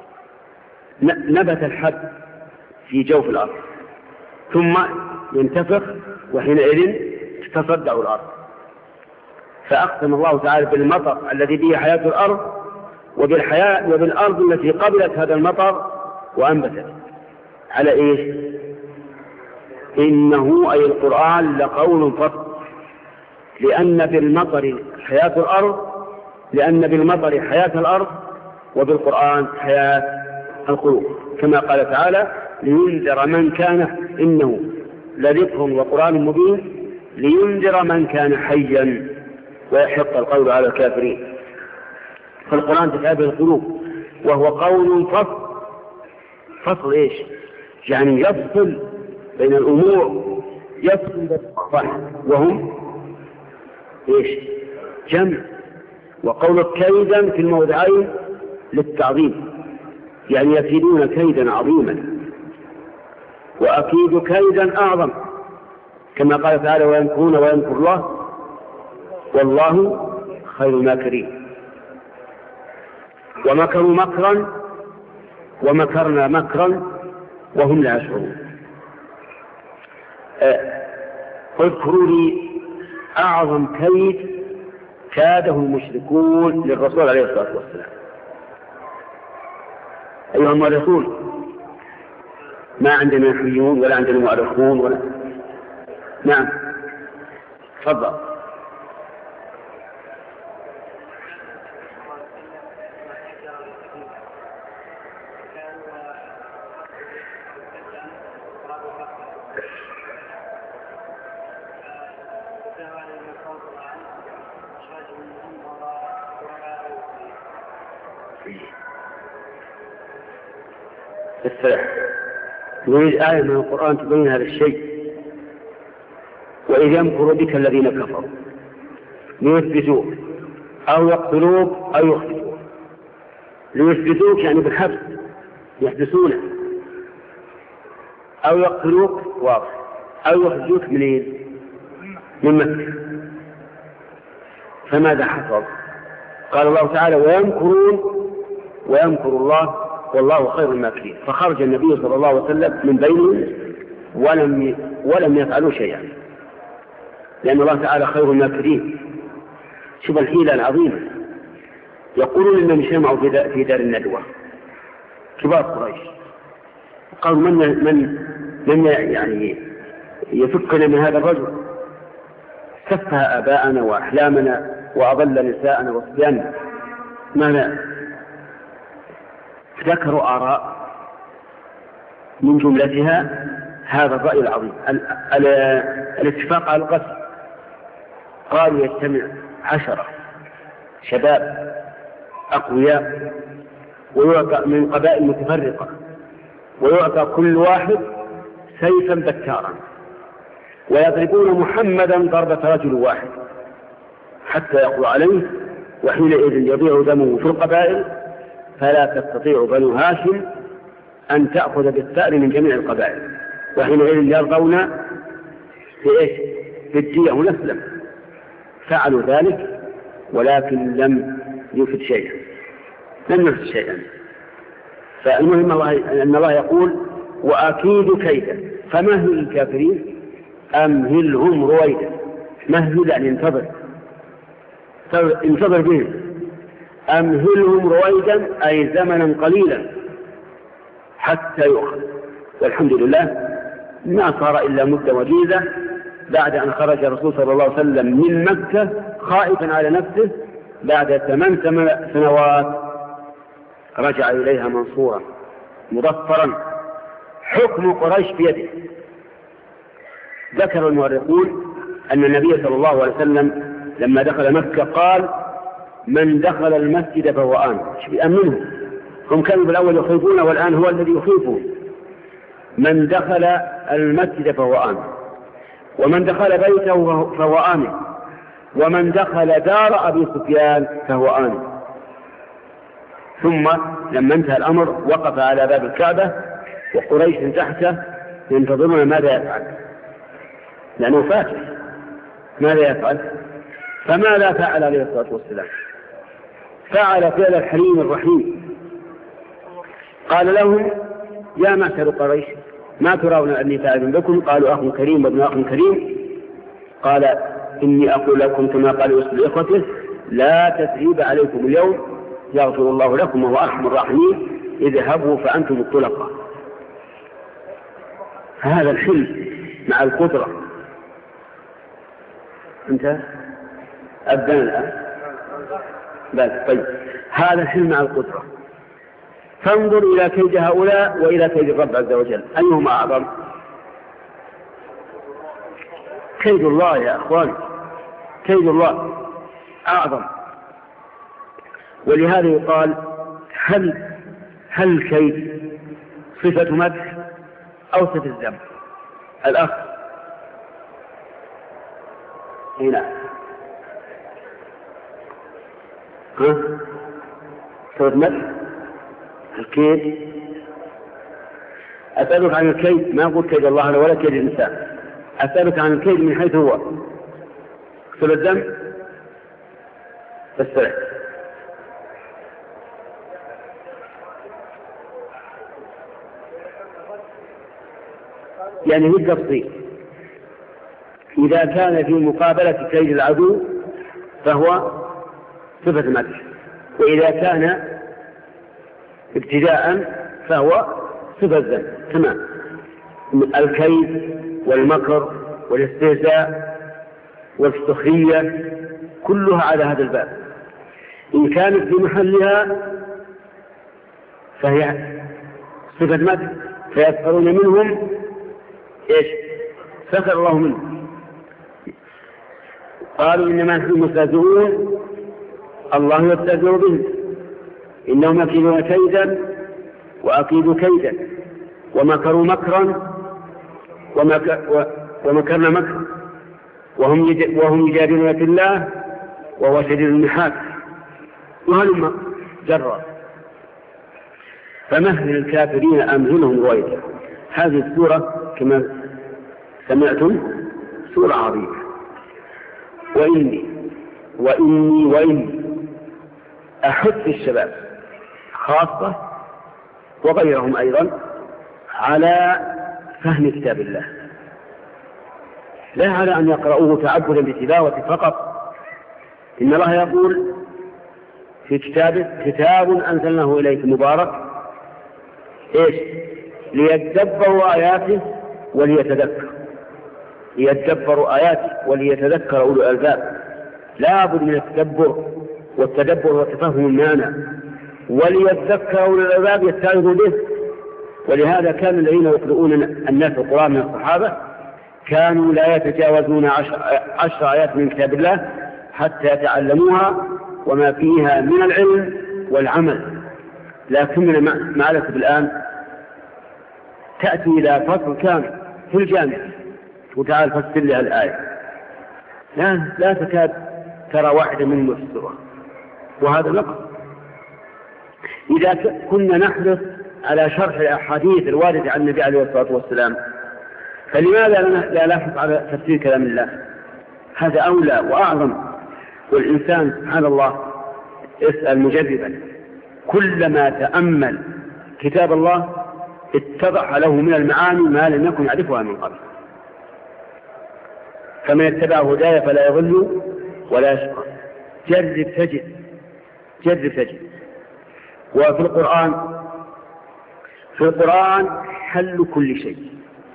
نبت الحب في جوف الأرض ثم ينتفخ وحينئذ تتصدع الأرض. فأقسم الله تعالى بالمطر الذي به حياة الأرض وبالحياة وبالأرض التي قبلت هذا المطر وأنبتت على إيش؟ إنه أي القرآن لقول فصل. لأن بالمطر حياة الأرض لأن بالمطر حياة الأرض وبالقرآن حياة القلوب كما قال تعالى: لينذر من كان إنه لذكر وقرآن مبين لينذر من كان حيا ويحق القول على الكافرين. فالقرآن تتابع القلوب وهو قول فصل. فصل إيش؟ يعني يفصل بين الأمور، يفصل بين الصح وهم إيش؟ جمع. وقول كيدا في الموضعين للتعظيم يعني يكيدون كيدا عظيما وأكيد كيدا أعظم كما قال تعالى: ويمكرون ويمكر الله والله خير الماكرين. ومكروا مكرا ومكرنا مكرا وهم لا يشعرون. اذكروا لي أعظم كيد كاده المشركون للرسول عليه الصلاة والسلام. أيها المؤرخون ما عندنا نحويون ولا عندنا مؤرخون ولا نعم تفضل. السلام نريد آية من القرآن تبين هذا الشيء. وإذ يمكر بك الذين كفروا ليثبتوك أو يقتلوك أو يخرجوك. ليثبتوك يعني بالحبس يحبسونه، أو يقتلوك واضح، أو يخرجوك منين؟ من مكة. فماذا حصل؟ قال الله تعالى ويمكرون ويمكر الله والله خير الماكرين. فخرج النبي صلى الله عليه وسلم من بينهم ولم ولم يفعلوا شيئا، لأن الله تعالى خير الماكرين. شوف الحيلة العظيمة. يقولون إنهم اجتمعوا في دار الندوة كبار قريش، قالوا من من من يعني يفكنا من هذا الرجل؟ سفه آباءنا وأحلامنا وأضل نساءنا وصبياننا. ماذا؟ ذكروا آراء من جملتها هذا الرأي العظيم، الاتفاق على القتل. قالوا يجتمع عشرة شباب أقوياء ويعطى من قبائل متفرقة، ويعطى كل واحد سيفا بتارا، ويضربون محمدا ضربة رجل واحد حتى يقضوا عليه، وحينئذ يضيع دمه في القبائل، فلا تستطيع بنو هاشم أن تأخذ بالثأر من جميع القبائل، وحينئذ يرضون بإيش؟ بالدية ونسلم. فعلوا ذلك ولكن لم يفد شيئا، لم يفد شيئا. فالمهم الله أن الله يقول وأكيد كيدا فمهل الكافرين أمهلهم رويدا. مهل يعني انتظر انتظر بهم. أمهلهم رويدا أي زمنا قليلا حتى يؤخذ. والحمد لله ما صار إلا مدة وجيزة بعد أن خرج الرسول صلى الله عليه وسلم من مكة خائفا على نفسه، بعد ثمان سنوات رجع إليها منصورا مظفرا، حكم قريش بيده. ذكر المؤرخون أن النبي صلى الله عليه وسلم لما دخل مكة قال من دخل المسجد فهو آمن. بأمنه هم كانوا بالأول يخيفون والآن هو الذي يخيفهم. من دخل المسجد فهو آمن، ومن دخل بيته فهو آمن، ومن دخل دار أبي سفيان فهو آمن. ثم لما انتهى الأمر وقف على باب الكعبة وقريش تحته ينتظرون ماذا يفعل، لأنه فاتح ماذا يفعل. فماذا فعل عليه الصلاة والسلام؟ فعل فعل الحليم الرحيم. قال لهم يا معشر قريش ما ترون أني فاعل بكم؟ قالوا أخ كريم وابن أخ كريم. قال إني أقول لكم كما قال يوسف لإخوته لا تثريب عليكم اليوم يغفر الله لكم وهو أرحم الراحمين اذهبوا فأنتم الطلقاء. هذا الحلم مع القدرة. انت أبدأ الآن بل طيب هذا الحلم مع القدرة. فانظر إلى كيد هؤلاء وإلى كيد الرب عز وجل، أيهما أعظم؟ كيد الله يا أخوان، كيد الله أعظم. ولهذا يقال هل هل الكيد صفة مدح أو صفة الذم؟ الأخ هنا ها صفة مدح الكيد. أسألك عن الكيد، ما أقول كيد الله ولا كيد الإنسان، أسألك عن الكيد من حيث هو صفة الذم فاسترح. يعني بالتفصيل إذا كان في مقابلة كيد العدو فهو صفة مدح، وإذا كان ابتداء فهو صفة ذم. تمام. الكيد والمكر والاستهزاء والسخرية كلها على هذا الباب، إن كانت في محلها فهي صفة مدح فيسخرون منهم إيش؟ سخر الله منهم. قالوا إنما نحن مستهزئون الله يستهزئ بهم إنهم يكيدون كيدا وأكيد كيدا ومكروا مكرا ومكرنا مكرا وهم وهم يجادلون في الله وهو شديد المحال. وهلم جرا. فمهل الكافرين أمهلهم رويدا. هذه السورة كما سمعتم سورة عظيمة. وإني وإني وإني أحث الشباب خاصة وغيرهم أيضا على فهم كتاب الله، لا على أن يقرؤوه تعبدا بتلاوة فقط. إن الله يقول في كتابه: كتاب أنزلناه إليك مبارك إيش؟ ليتدبروا آياته وليتذكر ليتدبروا آياته وليتذكر أولو الألباب. لا بد من التدبر، والتدبر وتفهم المعنى، وليتذكر أولو الألباب يتعظوا به. ولهذا كان الذين يقرؤون الناس القرآن من الصحابة كانوا لا يتجاوزون عشر, عشر آيات من كتاب الله حتى يتعلموها وما فيها من العلم والعمل. لكننا مع الأسف الآن تأتي إلى فصل كامل في الجامعة وتعال فسر لها الآية، لا, لا تكاد ترى واحدة من مفسرة، وهذا نقص. إذا كنا نحرص على شرح الأحاديث الواردة عن النبي عليه الصلاة والسلام، فلماذا لا نحرص على تفسير كلام الله؟ هذا أولى وأعظم. والإنسان سبحان الله اسأل مجربا، كلما تأمل كتاب الله اتضح له من المعاني ما لم يكن يعرفها من قبل. فمن اتبع هدايا فلا يضل ولا يشقى. جرب تجد جرب تجد. وفي القرآن في القرآن حل كل شيء،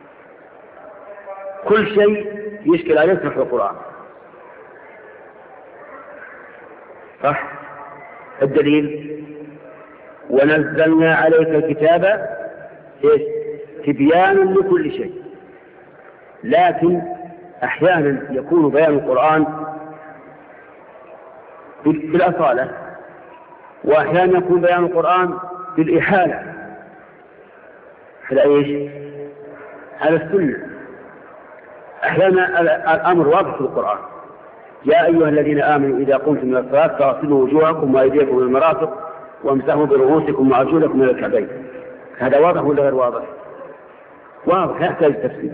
كل شيء يشكل عليه في القرآن. صح؟ الدليل: ونزلنا عليك الكتاب تبيانا لكل شيء. لكن أحيانا يكون بيان القرآن بالأصالة، وأحيانا يكون بيان القرآن بالإحالة على إيش؟ على السنة. أحيانا الأمر واضح في القرآن: يا أيها الذين آمنوا إذا قمتم إلى الصلاة فاغسلوا وجوهكم وأيديكم إلى المرافق وامسحوا برؤوسكم وأرجلكم إلى الكعبين. هذا واضح ولا غير واضح؟ واضح، يحتاج تفسير.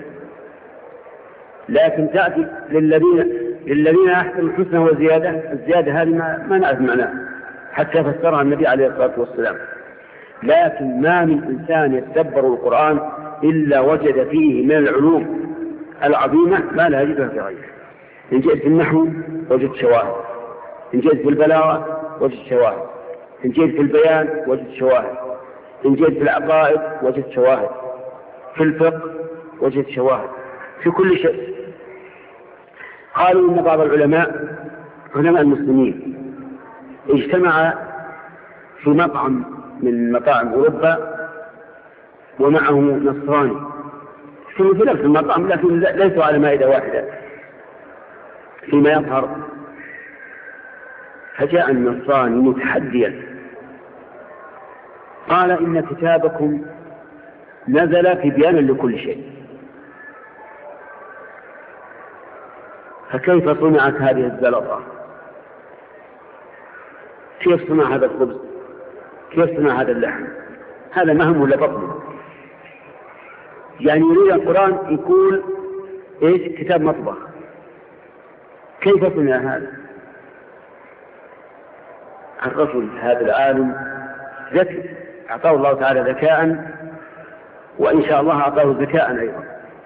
لكن تأتي للذين للذين أحسنوا الحسنى وزيادة، الزيادة هذه ما, ما نعرف معناها حتى فسرها النبي عليه الصلاة والسلام. لكن ما من إنسان يتدبر القرآن إلا وجد فيه من العلوم العظيمة ما لا يجدها في غيره. إن جئت في النحو وجدت شواهد، إن جئت في البلاغة وجدت شواهد، إن جئت في البيان وجدت شواهد، إن جئت في العقائد وجدت شواهد، في الفقه وجدت شواهد، في كل شيء. قالوا إن بعض العلماء علماء المسلمين اجتمع في مطعم من مطاعم أوروبا ومعه نصراني في نفس المطعم، لكن ليسوا على مائدة واحدة فيما يظهر. فجاء النصراني متحديا قال: إن كتابكم نزل في بيانا لكل شيء، فكيف صنعت هذه الزلطة؟ كيف صنع هذا الخبز؟ كيف صنع هذا اللحم؟ هذا مهم ولا بطل؟ يعني يريد القرآن يقول إيش؟ كتاب مطبخ. كيف صنع هذا؟ الرجل هذا العالم ذكي، أعطاه الله تعالى ذكاء، وإن شاء الله أعطاه ذكاء أيضا.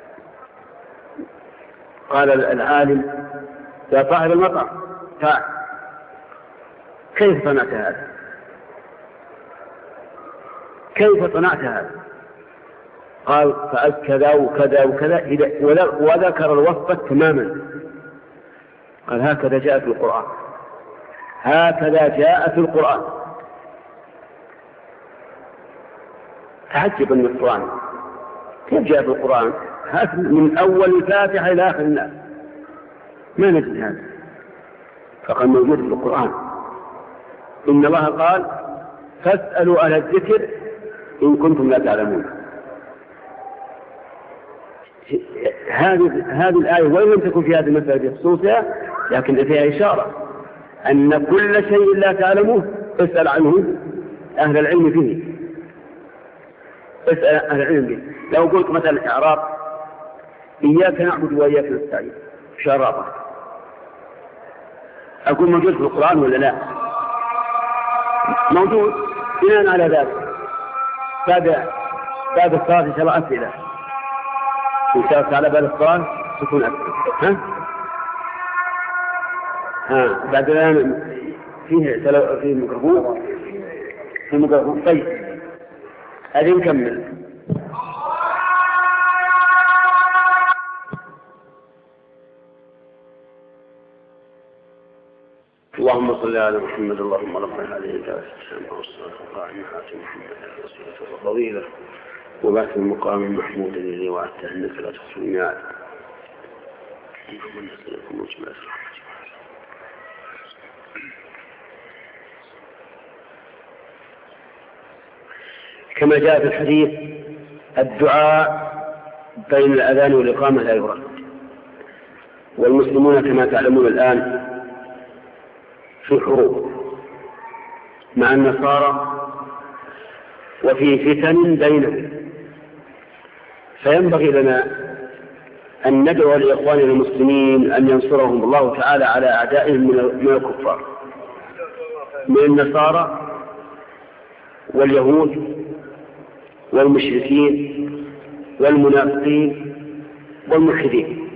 قال العالم: يا صاحب المطعم تعال، كيف صنعت هذا؟ كيف صنعت هذا؟ قال: فعلت كذا وكذا وكذا، وذكر الوصفة تماما. قال: هكذا جاء في القرآن، هكذا جاء في القرآن. تعجب النصراني: كيف جاء في القرآن؟ من أول الفاتحة إلى آخر الناس ما نجد هذا. فقال: موجود في القرآن. إن الله قال: فاسألوا أهل الذكر إن كنتم لا تعلمون. هذه هذه الآية وإن لم تكن في هذه المسألة بخصوصها لكن فيها إشارة أن كل شيء لا تعلمه اسأل عنه أهل العلم فيه، اسأل أهل العلم فيه. لو قلت مثلا إعراب إياك نعبد وإياك نستعين شرابة، أقول موجود في القرآن ولا لا؟ موجود. بناء على ذلك باب باب الصلاة سبع أسئلة، إن شاءت على باب الصلاة تكون أسئلة. ها؟ ها بعد الآن فيه تلو... فيه ميكروفون في ميكروفون. طيب هذه نكمل. اللهم صل على محمد. اللهم رب العالمين والسلام والصلاة والسلام على محمد رسول الفضيلة وبعث المقام المحمود الذي وعدته انك لا تخلف الميعاد. اللهم نسألكم وجمال رحمتك. كما جاء في الحديث الدعاء بين الأذان والإقامة لا يرد، والمسلمون كما تعلمون الآن في حروب مع النصارى وفي فتن بينهم، فينبغي لنا أن ندعو لإخواننا المسلمين أن ينصرهم الله تعالى على أعدائهم من الكفار من النصارى واليهود والمشركين والمنافقين والملحدين،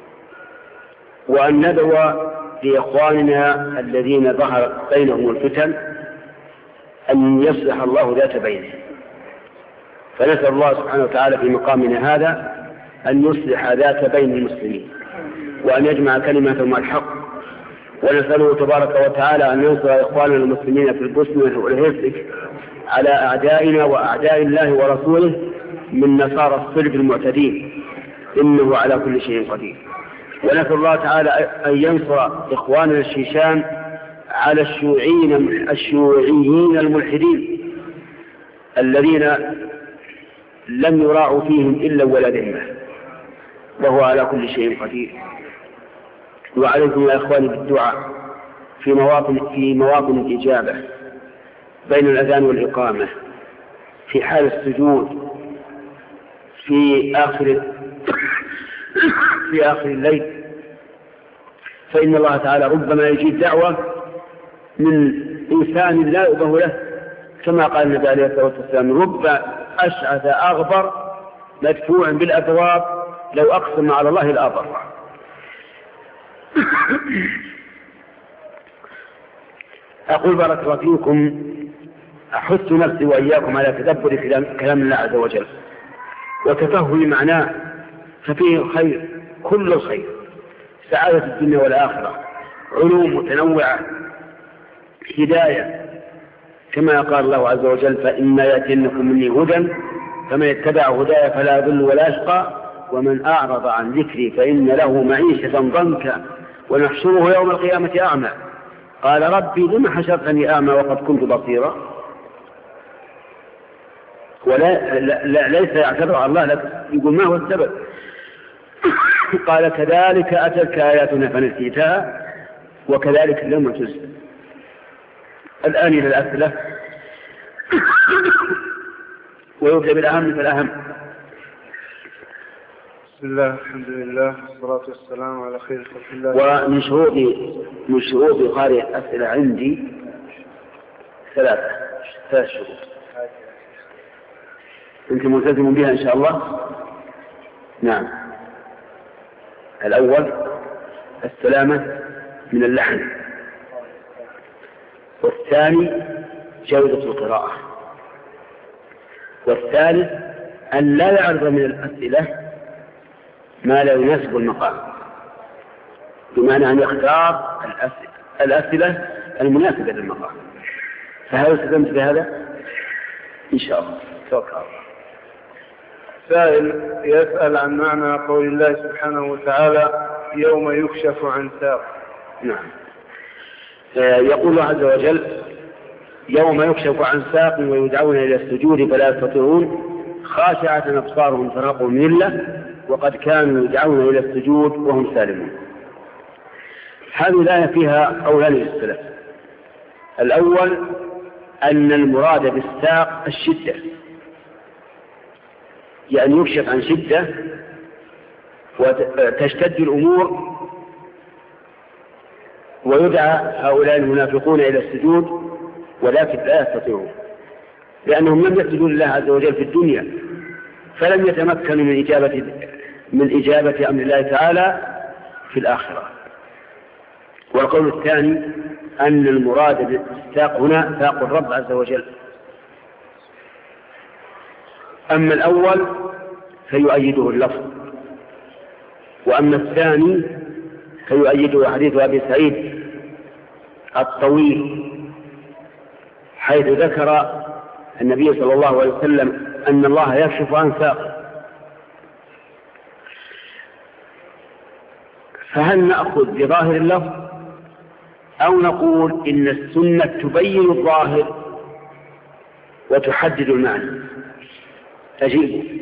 وأن ندعو لإخواننا الذين ظهرت بينهم الفتن أن يصلح الله ذات بينهم. فنسأل الله سبحانه وتعالى في مقامنا هذا أن يصلح ذات بين المسلمين وأن يجمع كلمتهم الحق، ونسأله تبارك وتعالى أن ينصر إخواننا المسلمين في البوسنة والهرسك على أعدائنا وأعداء الله ورسوله من نصارى الصلب المعتدين، إنه على كل شيء قدير. ونسأل الله تعالى أن ينصر إخواننا الشيشان على الشيوعيين الشيوعيين الملحدين الذين لم يراعوا فيهم إلا ولا ذمة، وهو على كل شيء قدير. وعليكم يا إخواني بالدعاء في مواطن في مواطن الإجابة بين الأذان والإقامة، في حال السجود، في آخر في آخر الليل، فإن الله تعالى ربما يجيب دعوة من إنسان لا يؤبه له، كما قال النبي عليه الصلاة والسلام: رب أشعث أغبر مدفوع بالأبواب لو أقسم على الله الأبر. أقول بارك الله فيكم، أحث نفسي وإياكم على تدبر كلام الله عز وجل وتفهم معناه، ففيه خير كل الخير، سعادة الدنيا والآخرة، علوم متنوعة، هداية، كما قال الله عز وجل: فإن يأتينكم مني هدى فمن يتبع هداي فلا يضل ولا يشقى ومن أعرض عن ذكري فإن له معيشة ضنكا ونحشره يوم القيامة أعمى قال ربي لم حشرتني أعمى وقد كنت بصيرا. ولا لا لا ليس يعتذر على الله، لك يقول ما هو السبب؟ قال: كذلك أتتك آياتنا فنسيتها وكذلك اليوم تجزى. الآن إلى الأسئلة، ويبدأ بالأهم فالأهم. بسم الله، الحمد لله، والصلاة والسلام على خير خلق الله. ومن شروط من شروط قارئ الأسئلة عندي ثلاثة ثلاث شروط أنت ملتزم بها إن شاء الله. نعم. الأول السلامة من اللحن، والثاني جودة القراءة، والثالث أن لا يعرض من الأسئلة ما لا يناسب المقام، بمعنى أن يختار الأسئلة المناسبة للمقام. فهل التزمت بهذا؟ إن شاء الله. توكل على الله. سائل يسأل عن معنى قول الله سبحانه وتعالى: يوم يكشف عن ساق. نعم. يقول الله عز وجل: يوم يكشف عن ساق ويدعون إلى السجود فلا يستطيعون خاشعة أبصارهم ترهقهم ذلة وقد كانوا يدعون إلى السجود وهم سالمون. هذه الآية فيها قولان للسلف. الأول أن المراد بالساق الشدة، يعني يكشف عن شدة وتشتد الأمور ويدعى هؤلاء المنافقون إلى السجود ولكن لا يستطيعون، لأنهم لم يسجدوا لله عز وجل في الدنيا فلم يتمكنوا من إجابة من إجابة أمر الله تعالى في الآخرة. والقول الثاني أن المراد بالساق هنا ساق الرب عز وجل. أما الأول فيؤيده اللفظ، وأما الثاني فيؤيده حديث أبي سعيد الطويل حيث ذكر النبي صلى الله عليه وسلم أن الله يكشف عن ساقه. فهل نأخذ بظاهر اللفظ أو نقول إن السنة تبين الظاهر وتحدد المعنى؟ أجيب.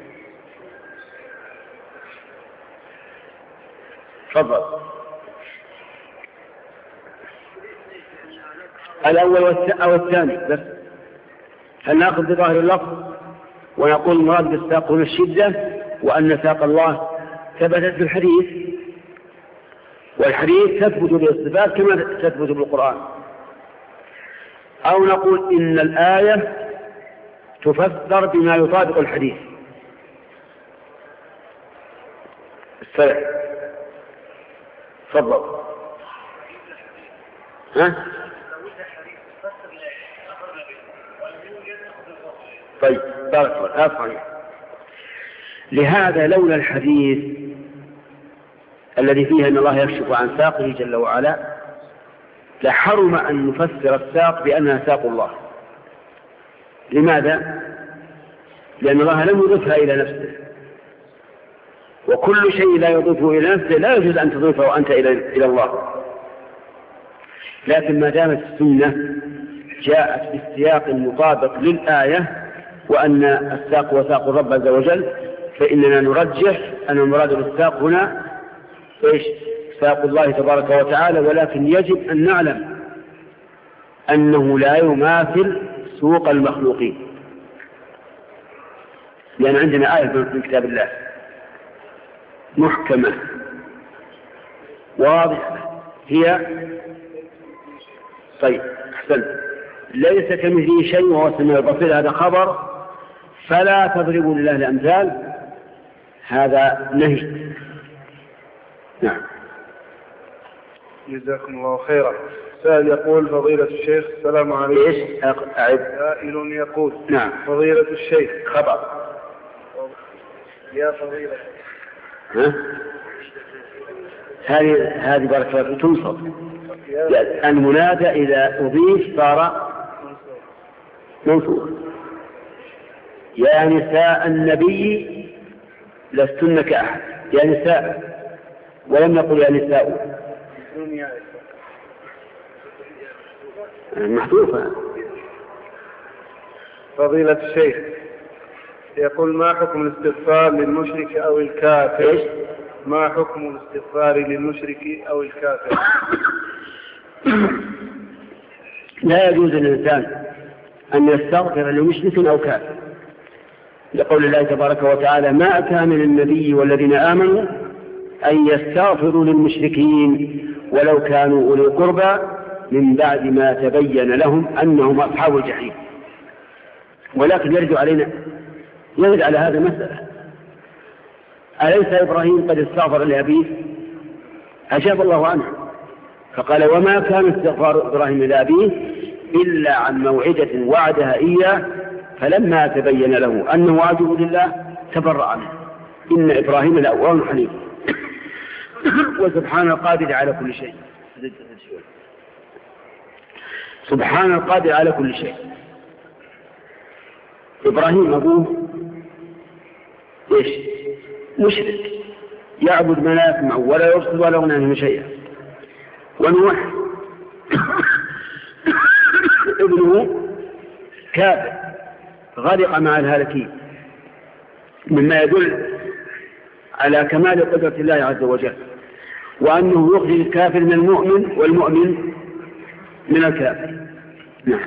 تفضل. الأول أو الثاني بس. هل نأخذ بظاهر اللفظ ونقول المراد بالساق هنا الشدة وأن ساق الله ثبتت في الحديث، والحديث تثبت بالصفات كما تثبت بالقرآن، أو نقول إن الآية تفسر بما يطابق الحديث؟ السلف. تفضل. ها؟ طيب بارك الله فيك. لهذا لولا الحديث الذي فيه أن الله يكشف عن ساقه جل وعلا لحرم أن نفسر الساق بأنها ساق الله. لماذا؟ لأن الله لم يضفها إلى نفسه، وكل شيء لا يضيفه إلى نفسه لا يجوز أن تضيفه أنت إلى الله. لكن ما دامت السنة جاءت بالسياق المطابق للآية وأن الساق وساق الرب عز وجل، فإننا نرجح أن المراد بالساق هنا إيش؟ ساق الله تبارك وتعالى، ولكن يجب أن نعلم أنه لا يماثل سوق المخلوقين، لأن عندنا آية من كتاب الله محكمة واضحة هي طيب أحسن ليس كمثله شيء وهو السميع البصير، هذا خبر فلا تضربوا لله الأمثال، هذا نهي. نعم. جزاكم الله خيرا. سائل يقول فضيلة الشيخ السلام عليكم. ايش؟ أعد. سائل يقول نعم. فضيلة الشيخ خبر يا فضيلة ها؟ هذه هذه بارك الله تنصب. المنادى إذا أضيف صار منصوب. يا نساء النبي لستن كأحد، يا نساء، ولم يقل يا نساء محذوفة. فضيلة الشيخ يقول ما حكم الاستغفار للمشرك أو الكافر؟ إيش؟ ما حكم الاستغفار للمشرك أو الكافر؟ لا يجوز للإنسان أن يستغفر لمشرك أو كافر، لقول الله تبارك وتعالى ما كان للنبي والذين آمنوا أن يستغفروا للمشركين ولو كانوا أولي قربى من بعد ما تبين لهم أنهم أصحاب الجحيم. ولكن يرد علينا يرد على هذا مسألة، أليس إبراهيم قد استغفر لأبيه؟ أجاب الله عنه فقال وما كان استغفار إبراهيم لأبيه إلا عن موعدة وعدها إياه فلما تبين له أنه عدو لله تبرأ منه إن إبراهيم لأواه حليم. وسبحان القادر على كل شيء. سبحان القادر على كل شيء. إبراهيم أبوه إيش؟ مشرك يعبد منات معه ولا يرسل ولا يغنى عنه شيئا. ونوح ابنه كافر غرق مع الهالكين، مما يدل على كمال قدرة الله عز وجل. وأنه يخرج الكافر من المؤمن والمؤمن من الكافر. نعم.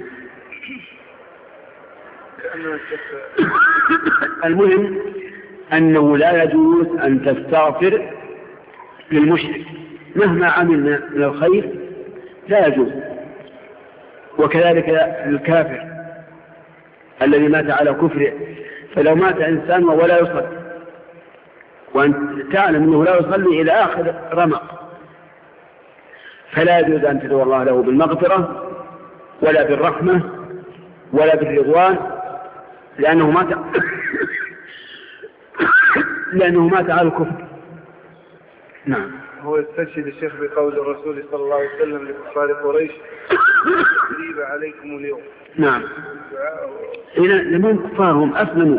المهم أنه لا يجوز أن تستغفر للمشرك مهما عملنا من الخير، لا يجوز. وكذلك الكافر الذي مات على كفره، فلو مات إنسان ولا يصلي وأنت تعلم أنه لا يصلي إلى آخر رمق، فلا يجوز أن تدعو الله له بالمغفرة ولا بالرحمة ولا بالرضوان، لأنه مات لأنه مات على الكفر. نعم. هو يستشهد الشيخ بقول الرسول صلى الله عليه وسلم لكفار قريش تجريب عليكم اليوم. نعم. إلى لمن كفارهم أسلموا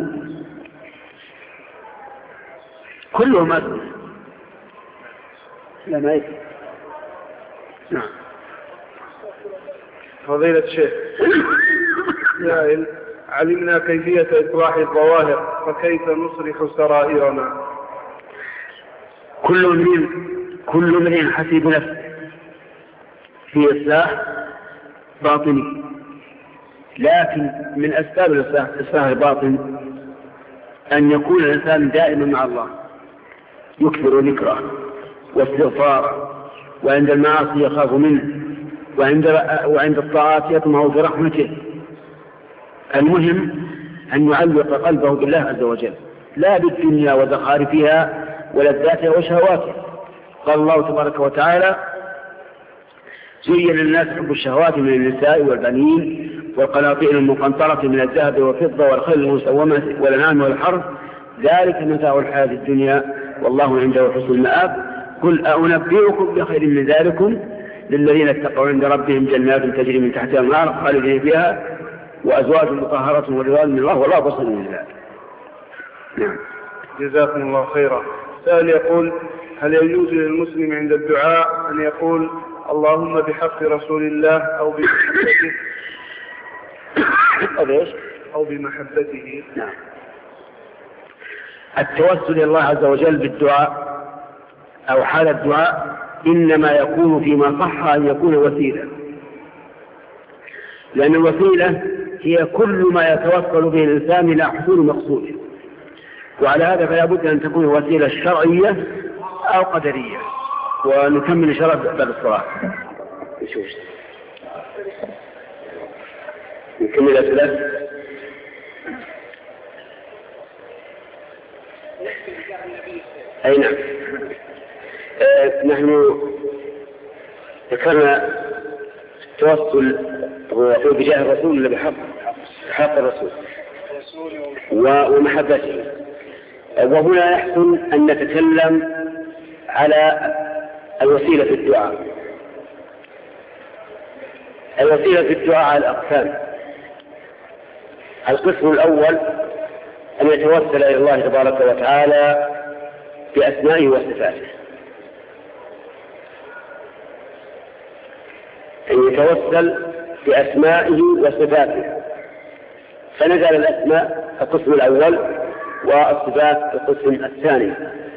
كلهم أسلموا لما يسلم. نعم. فضيلة الشيخ سائل: علمنا كيفية إصلاح الظواهر، فكيف نصلح سرائرنا؟ كل امرئ كل امرئ حسيب نفسه في إصلاح باطني، لكن من أسباب الإصلاح الباطن أن يكون الإنسان دائما مع الله، يكثر ذكره واستغفاره، وعند المعاصي يخاف منه، وعند وعند الطاعات يطمع في رحمته. المهم أن يعلق قلبه بالله عز وجل، لا بالدنيا وزخارفها ولذاتها وشهواتها. قال الله تبارك وتعالى: زين للناس حب الشهوات من النساء والبنين والقناطير المقنطرة من الذهب والفضة والخيل المسومة والأنعام والحرث، ذلك متاع الحياة الدنيا والله عنده حسن المآب. قل أنبئكم بخير من ذلكم للذين اتقوا عند ربهم جنات تجري من تحتها الأنهار خالدين فيها وأزواج مطهرة ورضوان من الله والله بصير بالله. نعم. جزاكم الله خيرا. سائل يقول: هل يجوز للمسلم عند الدعاء أن يقول اللهم بحق رسول الله أو بمحبته أو بمحبته؟ نعم. التوسل إلى الله عز وجل بالدعاء أو حال الدعاء إنما يكون فيما صح أن يكون وسيلة، لأن الوسيلة هي كل ما يتوصل به الإنسان إلى حصول مقصوده، وعلى هذا فلا بد أن تكون وسيلة شرعية أو قدرية. ونكمل شرع بعد الصلاة. نشوف نكمل أسئلة. أي نعم. آه نحن ذكرنا التوسل بجاه الرسول اللي بحق بحق الرسول ومحبته، وهنا يحسن أن نتكلم على الوسيلة في الدعاء. الوسيلة في الدعاء على الأقسام. القسم الأول أن يتوسل إلى الله تبارك وتعالى بأسمائه وصفاته، أن يتوسل بأسمائه وصفاته، فنزل الأسماء القسم الأول والصفات القسم الثاني.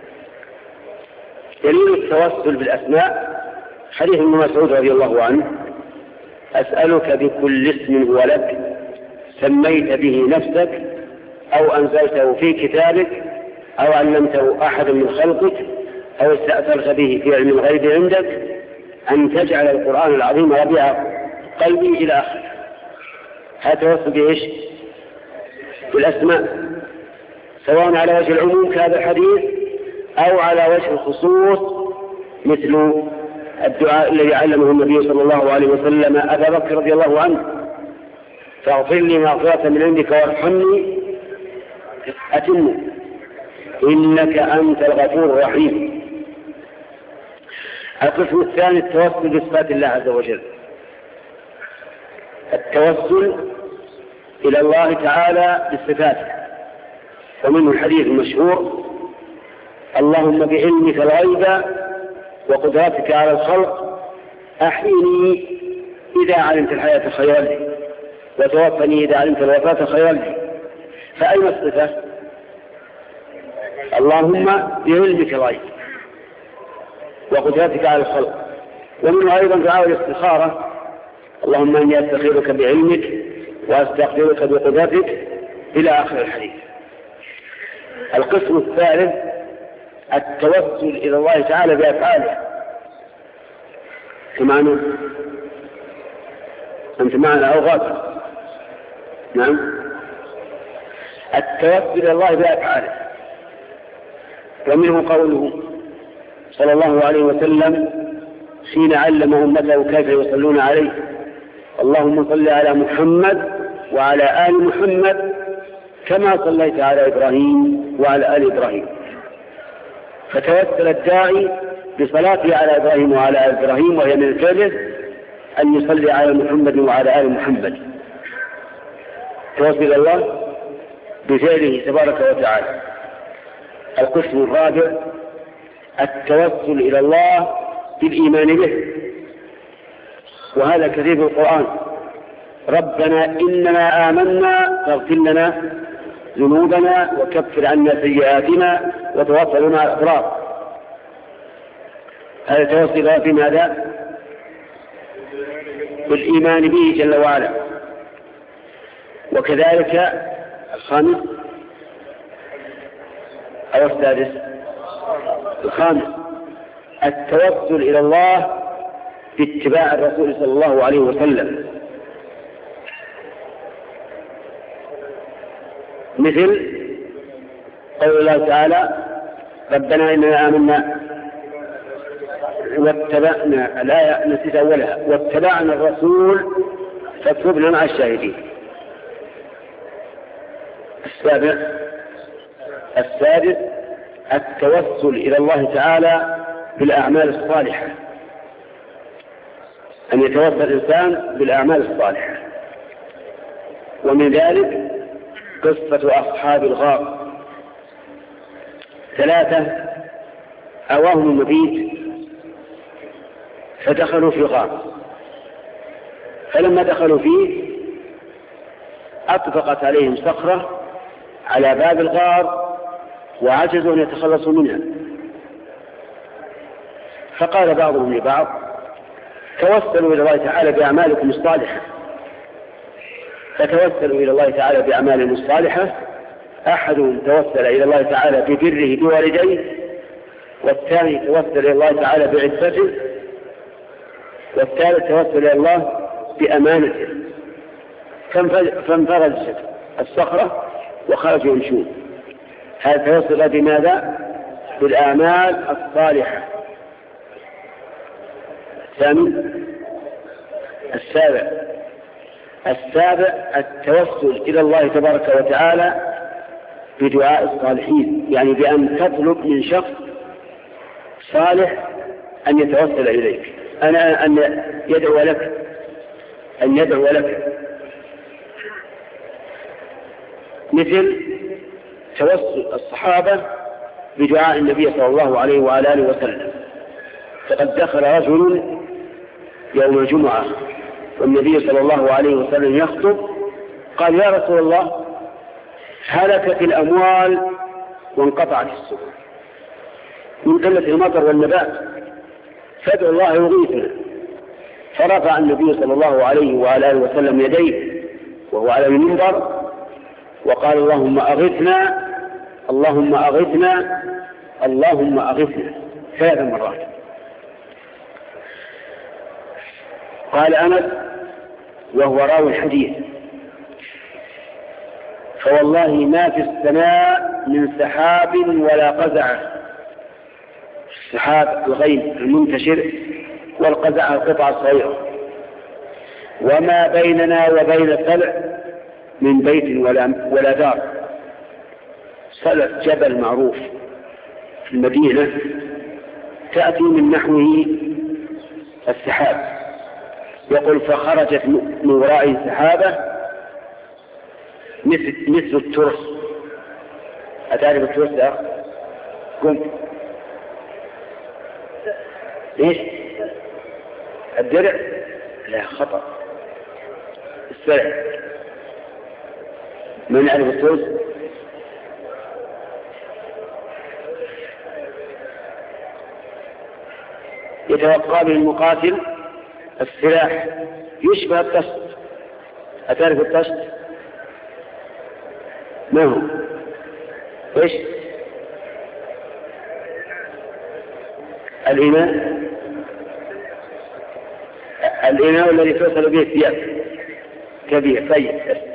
دليل التوسل بالأسماء حديث ابن مسعود رضي الله عنه: أسألك بكل اسم هو لك سميت به نفسك أو أنزلته في كتابك أو علمته أحد من خلقك أو استأثرت به في علم الغيب عندك أن تجعل القرآن العظيم ربيع قلبي إلى آخره. هذا توسل بإيش؟ بالأسماء، سواء على وجه العموم كهذا الحديث أو على وجه الخصوص مثل الدعاء الذي علمه النبي صلى الله عليه وسلم أبا بكر رضي الله عنه: فاغفر لي مغفرة من عندك وارحمني أتم إنك أنت الغفور الرحيم. القسم الثاني التوسل بصفات الله عز وجل، التوسل إلى الله تعالى بصفاته، ومنه الحديث المشهور: اللهم بعلمك الغيب وقدرتك على الخلق أحيني إذا علمت الحياة خيرا لي وتوفني إذا علمت الوفاة خيرا لي. فأين الصفة؟ اللهم بعلمك الغيب، وقدرتك على الخلق. ومنه أيضا دعاء الاستخارة: اللهم إني أستخيرك بعلمك وأستقدرك بقدرتك، إلى آخر الحديث. القسم الثالث التوسل إلى الله تعالى بأفعاله. سمعنا؟ أنت معنا أو غاب؟ نعم. التوسل إلى الله بأفعاله، ومنه قوله صلى الله عليه وسلم حين علم أمته كيف يصلون عليه: اللهم صل على محمد وعلى آل محمد كما صليت على إبراهيم وعلى آل إبراهيم. فتوسل الداعي بصلاته على إبراهيم وعلى آل إبراهيم، وهي من الفعل أن يصلي على محمد وعلى آل محمد. توسل الله بفعله تبارك وتعالى. القسم الرابع التوسل إلى الله بالإيمان به، وهذا كثير في القرآن: ربنا إننا آمنا فاغفر لنا ذنوبنا وكفر عنا سيئاتنا وتوفنا مع الأبرار. هذا توسل في ماذا؟ بالإيمان به جل وعلا. وكذلك الخامس أو السادس الخامس التوسل إلى الله باتباع الرسول صلى الله عليه وسلم، مثل قول الله تعالى: ربنا إننا آمنا واتبعنا، الآية نسيت أولها: واتبعنا الرسول فاكتبنا مع الشاهدين. السابع السادس التوسل إلى الله تعالى بالأعمال الصالحة، أن يتوسل الإنسان بالأعمال الصالحة. ومن ذلك قصة أصحاب الغار: ثلاثة أواهم المبيت فدخلوا في غار، فلما دخلوا فيه أطبقت عليهم صخرة على باب الغار وعجزوا أن يتخلصوا منها. فقال بعضهم لبعض: توسلوا إلى الله تعالى بأعمالكم الصالحة. فتوسلوا إلى الله تعالى بأعمالهم الصالحة. أحدهم توسل إلى الله تعالى ببره بوالديه، والثاني توسل إلى الله تعالى بعفته، والثالث توسل إلى الله بأمانته، فانفرجت الصخرة وخرجوا يمشون. هذا توسل بماذا؟ بالأعمال الصالحة. الثامن السابع السابع التوسل إلى الله تبارك وتعالى بدعاء الصالحين، يعني بأن تطلب من شخص صالح أن يتوسل إليك، أنا أن يدعو لك أن يدعو لك مثل توسل الصحابة بدعاء النبي صلى الله عليه وعلى آله وسلم. فقد دخل رجل يوم الجمعة والنبي صلى الله عليه وسلم يخطب، قال: يا رسول الله، هلكت الأموال وانقطعت السبل من قلة المطر والنبات، فادعوا الله يغيثنا. فرفع النبي صلى الله عليه وعلى آله وسلم يديه وهو على المنبر وقال: اللهم أغثنا اللهم أغثنا اللهم أغثنا ثلاث مرات. قال أنس وهو راوي الحديث: فوالله ما في السماء من سحاب ولا قزعة. السحاب الغيم المنتشر، والقزعة القطعة الصغيرة. وما بيننا وبين سلع من بيت ولا, ولا دار. سلع جبل معروف في المدينة تأتي من نحوه السحاب. يقول: فخرجت من وراء سحابة مثل, مثل الترس. أتعرف الترس يا أخ؟ قم. إيش؟ الدرع؟ لا، خطأ. السلع. من يعرف الترس؟ يتوقع به المقاتل السلاح يشبه الطشت. أتعرف الطشت؟ ما هو؟ إيش؟ الإناء الإناء الذي توصل به الثياب كبير. طيب،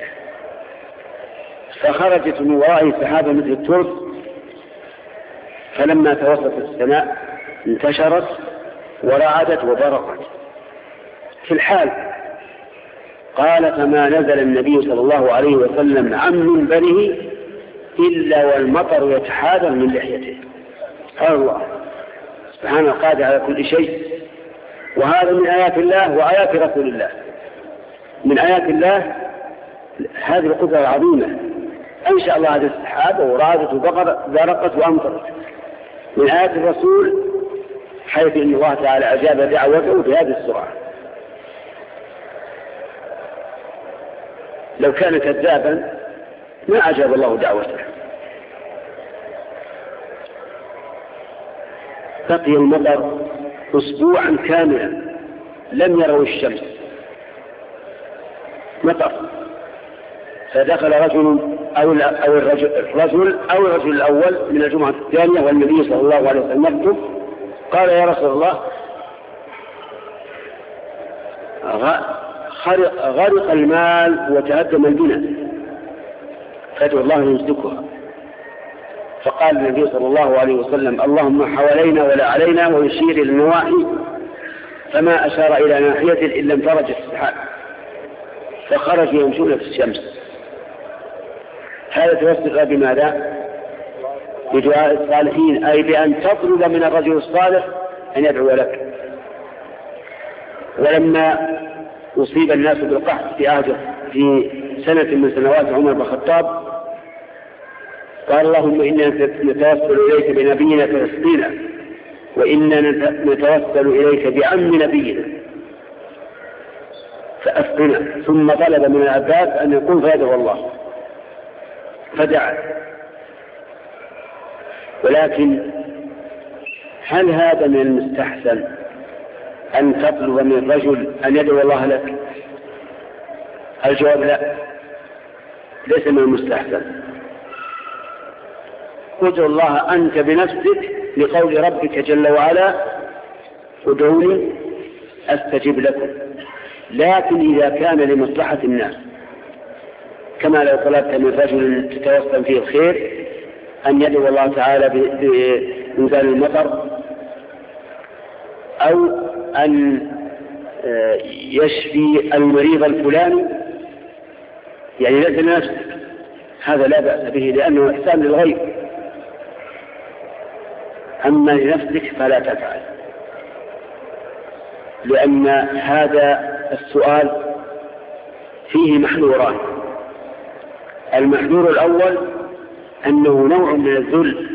فخرجت من ورائه سحابة مثل الترس، فلما توسطت السماء انتشرت ورعدت وبرقت. في الحال قال: فما نزل النبي صلى الله عليه وسلم عن منبره إلا والمطر يتحادر من لحيته. قال الله سبحانه القادر على كل شيء، وهذا من آيات الله وآيات رسول الله. من آيات الله هذه القدرة العظيمة، أنشأ الله هذه السحابة ورعدت وبرقت وأمطرت. من آيات الرسول حيث أن الله تعالى أجاب دعوته بهذه السرعة. لو كان كذابا ما أجاب الله دعوته. بقي المطر أسبوعا كاملا لم يروا الشمس، مطر. فدخل رجل أو الرجل, الرجل أو الرجل الأول من الجمعة الثانية والنبي صلى الله عليه وسلم يكتب، قال: يا رسول الله، غرق المال وتهدم البناء، فادعو الله يمسكها. فقال النبي صلى الله عليه وسلم: اللهم حوالينا ولا علينا، ويشير إلى النواحي، فما أشار إلى ناحية إلا انفرجت السحاب، فخرج يمشون في الشمس. هذا توسل بماذا؟ بدعاء الصالحين، أي بأن تطلب من الرجل الصالح أن يدعو لك. ولما أصيب الناس بالقحط في عهده في سنة من سنوات عمر بن الخطاب، قال: اللهم إنا نتوسل إليك بنبينا فاسقنا، وإنا نتوسل إليك بعم نبينا فأسقنا. ثم طلب من العباس أن يقول فيدعو الله، فدعا. ولكن هل هذا من المستحسن أن تطلب من الرجل أن يدعو الله لك؟ الجواب لا، ليس من المستحسن. ادعو الله أنت بنفسك لقول ربك جل وعلا: ادعوني أستجب لكم. لكن إذا كان لمصلحة الناس، كما لو طلبت من رجل تتوسم فيه الخير أن يدعو الله تعالى بإنزال المطر، أو أن يشفي المريض الفلاني، يعني ليس لنفسك، هذا لا بأس به لأنه إحسان للغير. أما لنفسك فلا تفعل، لأن هذا السؤال فيه محذوران. المحذور الأول أنه نوع من الذل،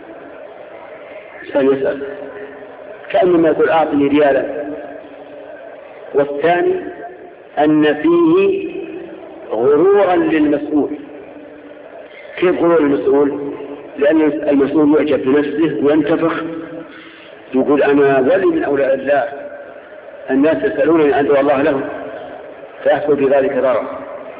سنسأل كأنما يقول أعطني ريالا. والثاني أن فيه غرورا للمسؤول. كيف غرور المسؤول؟ لأن المسؤول يعجب بنفسه وينتفخ، يقول أنا ولي من أولياء الله، الناس يسألونني أن أدعو الله لهم، فيحصل بذلك ضرر.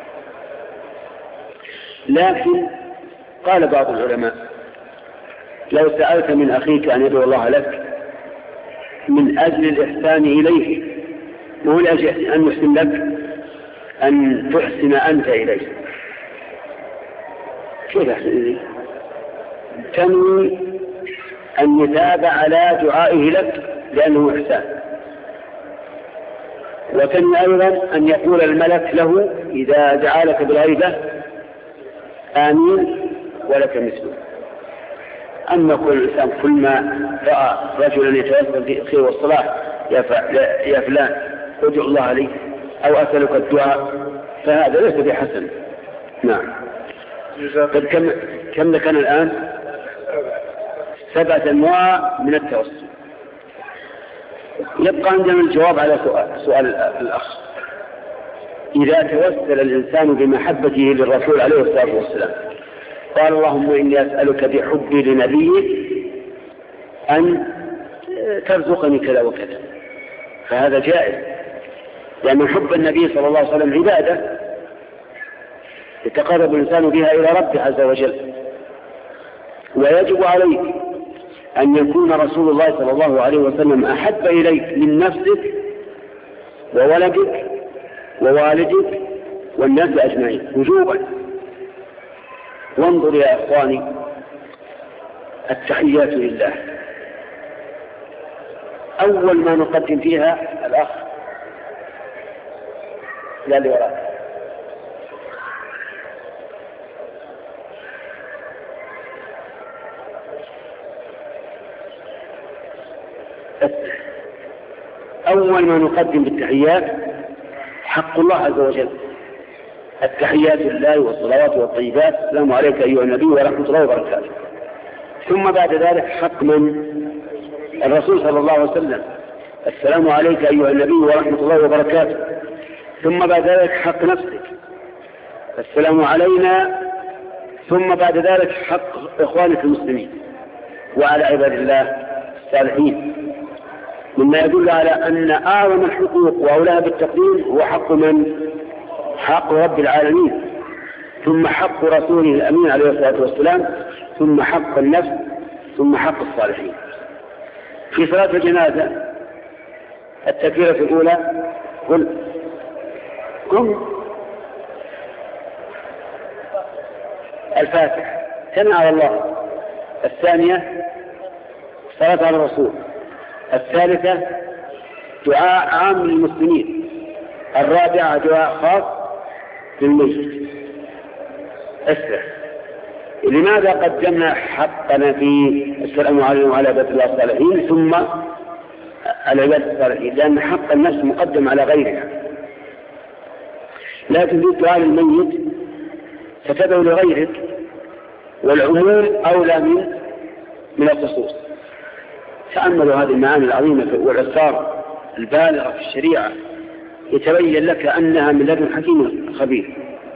لكن قال بعض العلماء: لو سألت من أخيك أن يدعو الله لك من أجل الإحسان إليه، مو لأجل أن يحسن لك، أن تحسن أنت إليه. كيف أحسن إليه؟ تنوي أن يتابع على دعائه لك لأنه إحسان، وتنوي أيضا أن يقول الملك له إذا دعا لك بالغيبة: آمين ولك مثله. أما كل إنسان كل ما رأى رجلا يتوسل في الخير والصلاح: يا فلان ادعو الله لي، أو أسألك الدعاء، فهذا ليس بحسن. نعم. طيب كم كم كان الآن؟ سبعة أنواع من التوسل. يبقى عندنا الجواب على سؤال, سؤال الأخ: إذا توسل الإنسان بمحبته للرسول عليه الصلاة والسلام، قال: اللهم إني أسألك بحبي لنبيك أن ترزقني كذا وكذا، فهذا جائز، لأن حب النبي صلى الله عليه وسلم عبادة يتقرب الإنسان بها إلى ربه عز وجل. ويجب عليك أن يكون رسول الله صلى الله عليه وسلم أحب إليك من نفسك وولدك ووالدك والناس أجمعين وجوبا. وانظر يا إخواني التحيات لله، أول ما نقدم فيها الأخ لا اللي وراك أول ما نقدم بالتحيات حق الله عز وجل، التحيات لله والصلوات والطيبات، السلام عليك أيها النبي ورحمة الله وبركاته. ثم بعد ذلك حق من؟ الرسول صلى الله عليه وسلم، السلام عليك أيها النبي ورحمة الله وبركاته. ثم بعد ذلك حق نفسك، السلام علينا. ثم بعد ذلك حق إخوانك المسلمين وعلى عباد الله الصالحين، مما يدل على أن أعظم الحقوق وأولاها بالتقديم هو حق من؟ حق رب العالمين، ثم حق رسوله الأمين عليه الصلاة والسلام، ثم حق النفس، ثم حق الصالحين. في صلاة الجنازة التكبيرة الأولى قل قم الفاتحة ثناء على الله، الثانية صلاة على الرسول، الثالثة دعاء عام للمسلمين، الرابعة دعاء خاص للميت. اسمع، لماذا قدمنا حقنا في السلام عليكم وعلى عباد الله الصالحين ثم العباد الصالحين؟ لأن حق النفس مقدم على غيرها، لا تريد دعاء للميت فتدعو لغيرك، والعموم أولى من من الخصوص. تأملوا هذه المعاني العظيمة والأسرار البالغة في الشريعة، يتبين لك أنها من لدن حكيم خبير.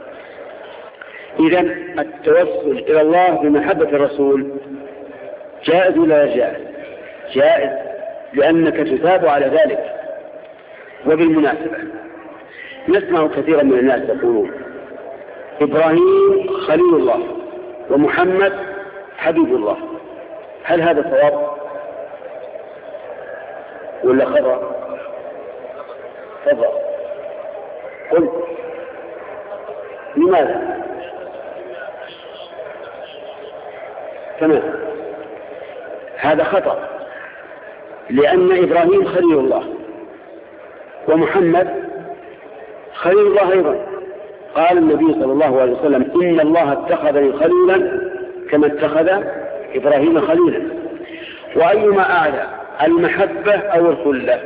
إذن التوسل إلى الله بمحبة الرسول جائز ولا جائز؟ جائز، لأنك تثاب على ذلك. وبالمناسبة نسمع كثيرا من الناس يقولون إبراهيم خليل الله ومحمد حبيب الله، هل هذا صواب ولا خطأ؟ خطأ. قل لماذا؟ تمام، هذا خطأ، لأن إبراهيم خليل الله ومحمد خليل الله أيضا. قال النبي صلى الله عليه وسلم إن الله اتخذني خليلا كما اتخذ إبراهيم خليلا. وأيما أعلى، المحبة أو الخلة؟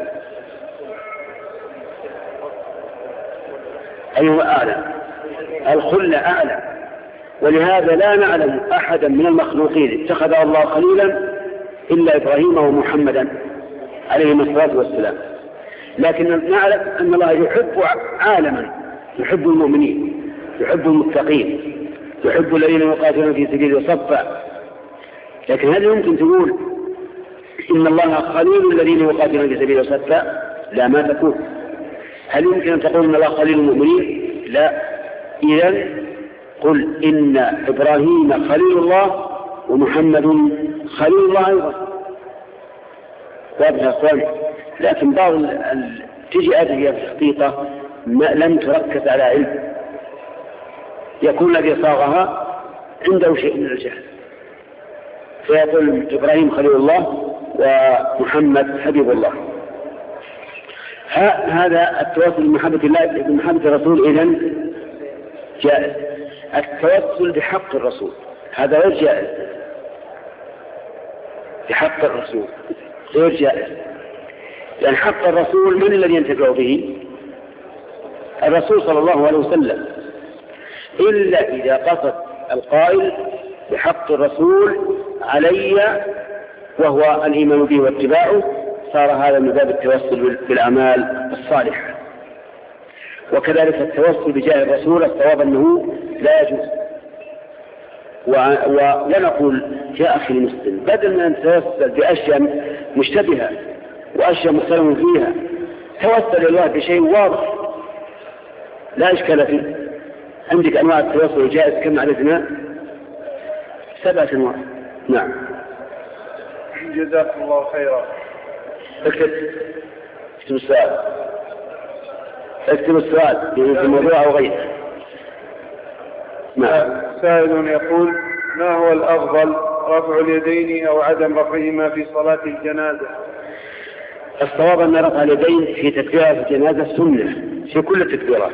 أيما أعلى؟ الخلة أعلى. ولهذا لا نعلم أحدا من المخلوقين اتخذ الله خليلا إلا إبراهيم ومحمدا عليهما الصلاة والسلام. لكن نعلم أن الله يحب عالما، يحب المؤمنين، يحب المتقين، يحب الذين يقاتلون في سبيله صفا. لكن هل يمكن تقول إن الله خليل الذين يقاتلون في سبيله صفا؟ لا، ما تكون. هل يمكن أن تقول إن الله خليل المؤمنين؟ لا. إذن قل إن إبراهيم خليل الله ومحمد خليل الله أيضا. واضح يا أخوان؟ لكن بعض تجي أدعية في الحقيقة لم تركز على علم، يكون الذي صاغها عنده شيء من الجهل، فيقول إبراهيم خليل الله ومحمد حبيب الله. هذا التوسل بمحبة الله بمحبة الرسول إذن جائز. التوسل بحق الرسول هذا غير جائز، بحق الرسول غير جائز، لأن حق الرسول من الذي ينتفع به؟ الرسول صلى الله عليه وسلم، إلا إذا قصد القائل بحق الرسول علي وهو الإيمان به واتباعه، صار هذا من باب التوسل بالأعمال الصالحة. وكذلك التوسل بجاه الرسول الصواب أنه لا يجوز، ونقول يا أخي المسلم بدل أن تتوسل بأشياء مشتبهة وأشياء مختلف فيها، توسل الله بشيء واضح لا إشكال فيه. عندك أنواع التوسل الجائز كما عرفنا سبعة أنواع. نعم. جزاكم الله خيرا. اكتب اكتب السؤال اكتب السؤال في الموضوع أو غيره. نعم. سائل يقول ما هو الأفضل رفع اليدين أو عدم رفعهما في صلاة الجنازة؟ الصواب أن رفع اليدين في تكبيرات الجنازة سنة في كل التكبيرات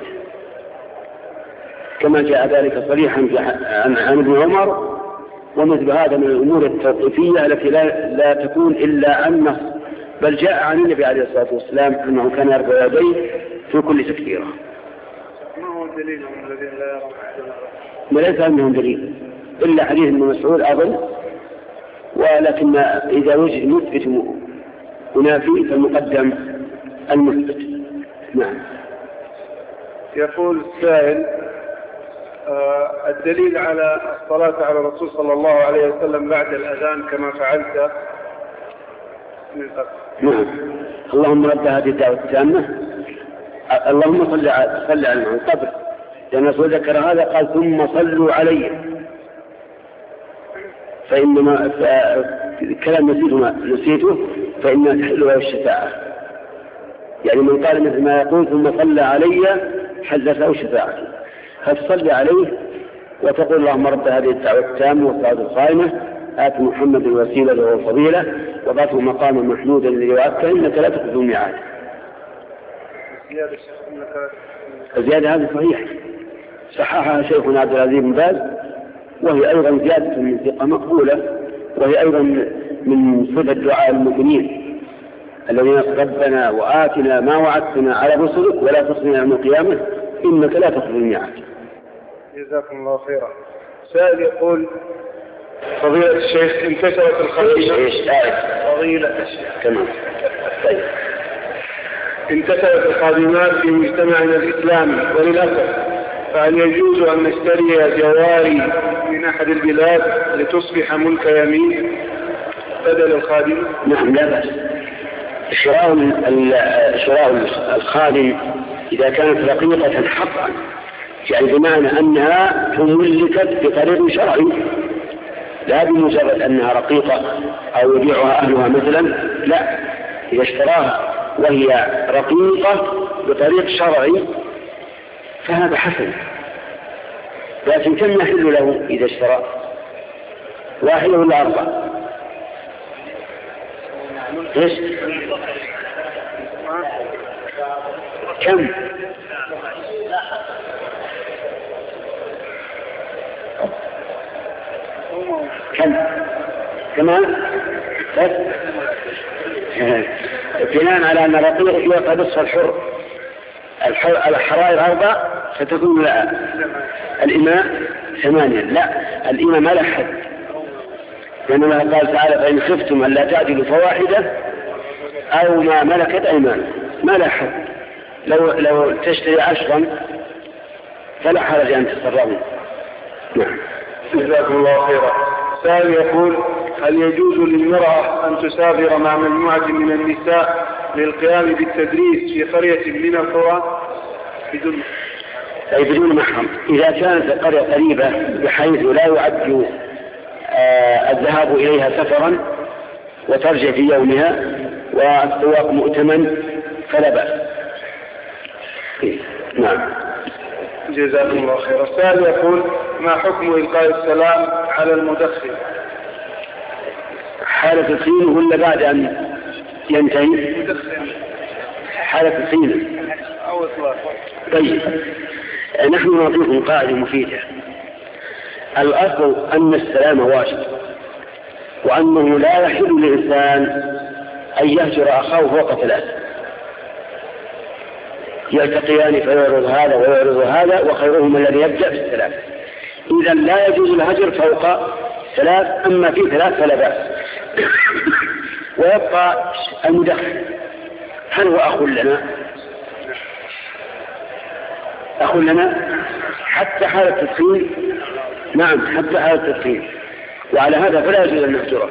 كما جاء ذلك صريحا عن ابن عمر، ومثل هذا من الأمور التوقيفية التي لا, لا تكون إلا عن نص، بل جاء عن النبي عليه الصلاة والسلام أنه كان يرفع يديه في كل تكبيرة. ما هو الدليل الذي لا يرى؟ وليس عندهم دليل إلا حديث ابن مسعود أظن، ولكن إذا وجد مثبت ونافي فالمقدم المثبت. نعم. يقول السائل آه الدليل على الصلاة على الرسول صلى الله عليه وسلم بعد الأذان كما فعلت من قبل. نعم. اللهم رب هذه الدعوة التامة اللهم صل على صل على من قبل، لأن الرسول ذكر هذا قال ثم صلوا علي، فإنما كلام نسيته نسيته فإنها تحل له الشفاعة، يعني من قال مثل ما يقول ثم صلى علي حلت له شفاعته، فتصلي عليه وتقول اللهم رب هذه الدعوة التامة والصلاة القائمة آت محمد الوسيلة والفضيلة وبعثه مقاما محمودا الذي وعدته إنك لا تخلف الميعاد. الزيادة هذه صحيحة صححها شيخنا عبد العزيز بن باز، وهي أيضا زيادة من ثقة مقبولة، وهي أيضا من صفة دعاء المؤمنين الذين ربنا وآتنا ما وعدتنا على رسلك ولا تخزنا يوم القيامة إنك لا تخلف الميعاد. جزاكم الله خيرا. سائل يقول فضيلة الشيخ انتشرت الخادمات ايش فضيلة الشيخ تمام طيب انتشرت الخادمات في مجتمعنا الإسلامي وللأسف، فهل يجوز أن نشتري جواري من أحد البلاد لتصبح ملك يمين بدل الخادم؟ نعم لا بأس. شراء شراء الخادم إذا كانت رقيقة حقا، يعني بمعنى أنها تملكت بطريق شرعي لا بمجرد أنها رقيقة أو يبيعها أهلها مثلا، لا، إذا اشتراها وهي رقيقة بطريق شرعي فهذا حسن. لكن كم يحل له إذا اشترى؟ واحد ولا أربعة؟ إيش؟ كم؟ كم؟ كمان؟ بس بناء على أن الرقيق يعطى نصف الحر، الحرائر أربع فتكون لا الإماء ثمانية، لا الإماء ما له حد، لأن الله قال تعالى فإن خفتم أن لا تعدلوا فواحدة أو ما ملكت أيمانكم، ما له حد. لو لو تشتري عشرا فلا حرج أن تصرفوا. نعم. جزاكم الله خيرا. سائل يقول هل يجوز للمرأة أن تسافر مع مجموعة من النساء للقيام بالتدريس في قرية من القرى بدون أي بدون محرم؟ إذا كانت القرية قريبة بحيث لا يعد آه الذهاب إليها سفرا وترجع في يومها والسواق مؤتمن فلا بأس. نعم. جزاكم الله خيرا. السائل يقول ما حكم إلقاء السلام على المدخن؟ حالة الخيل ولا بعد أن ينتهي؟ حالة الخيل أو إطلاق. طيب نحن نعطيكم قاعدة مفيدة. الأصل أن السلام واجب، وأنه لا يحل للإنسان أن يهجر أخاه فوق ثلاث، يلتقيان فيعرض هذا ويعرض هذا وخيرهم الذي يبدأ بالثلاث. إذا لا يجوز الهجر فوق ثلاث، أما في ثلاث فلا بأس. ويبقى المدخن، هل هو أخ لنا؟ أخ لنا حتى حالة التدخين نعم حتى على التدخين، وعلى هذا فلا يجوز أن نهجره،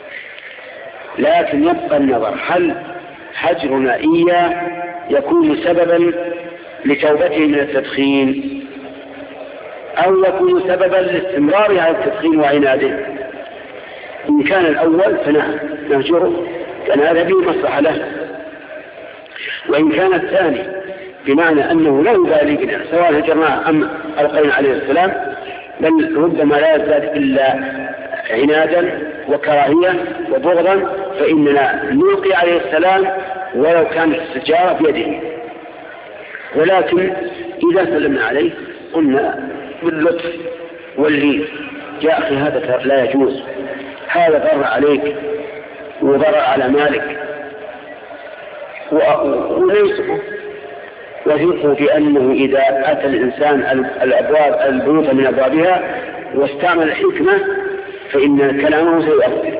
لكن يبقى النظر هل هجرنا إياه يكون سببا لتوبته من التدخين أو يكون سببا لاستمراره على التدخين وعناده. إن كان الأول فنعم نهجره، كان هذا به مصلحة له. وإن كان الثاني بمعنى أنه لا يبالي بنا سواء هجرناه أم ألقينا عليه السلام، بل ربما لا يزداد إلا عنادا وكراهية وبغضا، فإننا نلقي عليه السلام ولو كانت السجارة بيده. ولكن إذا سلمنا عليه قلنا باللطف واللين: يا أخي هذا لا يجوز، هذا ضر عليك وضر على مالك، وننصفه وثقوا بأنه إذا أتى الإنسان الأبواب البيوت من أبوابها واستعمل الحكمة فإن كلامه سيؤثر.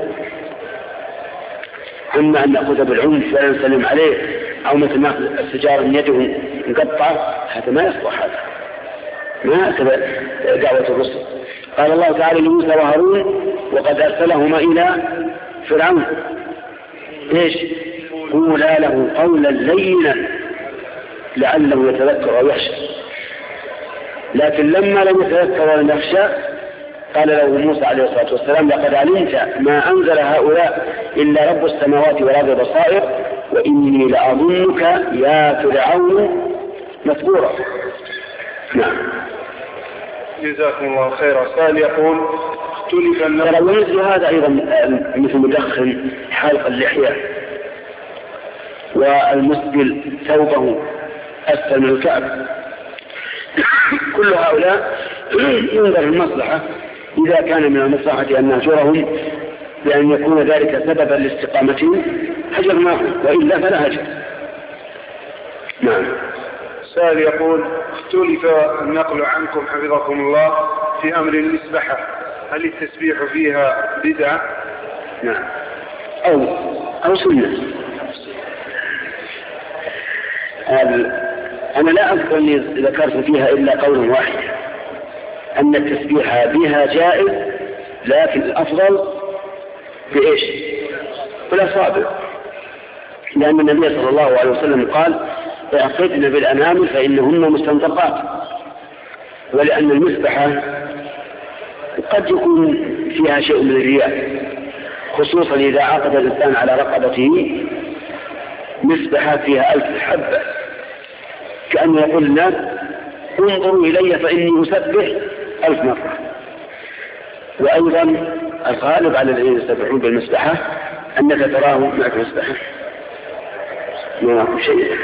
أما أن نأخذ بالعنف ولا نسلم عليه أو مثل ما السجارة من يده انقطع، هذا ما يصلح، هذا ما هكذا دعوة الرسل. قال الله تعالى لموسى وهارون: وقد أرسلهما إلى فرعون إيش؟ قولا له قولا لينا لعله يتذكر أو يخشى. لكن لما لم يتذكر ولم يخشى قال له موسى عليه الصلاة والسلام: لقد علمت ما أنزل هؤلاء إلا رب السماوات والأرض بصائر وإني لأظنك يا فرعون مثبورا. نعم. جزاكم الله خيرا. سائل يقول: اختلف النظر. ومثل هذا أيضا مثل مدخن حالق اللحية والمسبل ثوبه أسفل من الكعب، كل هؤلاء ينظر المصلحة. إذا كان من المصلحة أن نهجرهم لأن يكون ذلك سببا لاستقامتهم هجرناهم، وإلا فلا هجر. نعم. سائل يقول: اختلف النقل عنكم حفظكم الله في أمر المسبحة، هل التسبيح فيها بدعة؟ نعم. أو أو سنة. أنا لا أذكر أني ذكرت فيها إلا قول واحد، أن التسبيح بها جائز، لكن الأفضل بإيش؟ بالأصابع، لأن النبي صلى الله عليه وسلم قال: اعقدن بالأنامل فإنهن مستنطقات. ولأن المسبحة قد يكون فيها شيء من الرياء، خصوصا إذا عقد الإنسان على رقبته مسبحة فيها ألف حبة، كأن يقول الناس: انظروا إلي فإني أسبح ألف مرة. وأيضا الغالب على الذين يسبحون بالمسبحة أنك تراه معك مسبحة، ما هو شيء.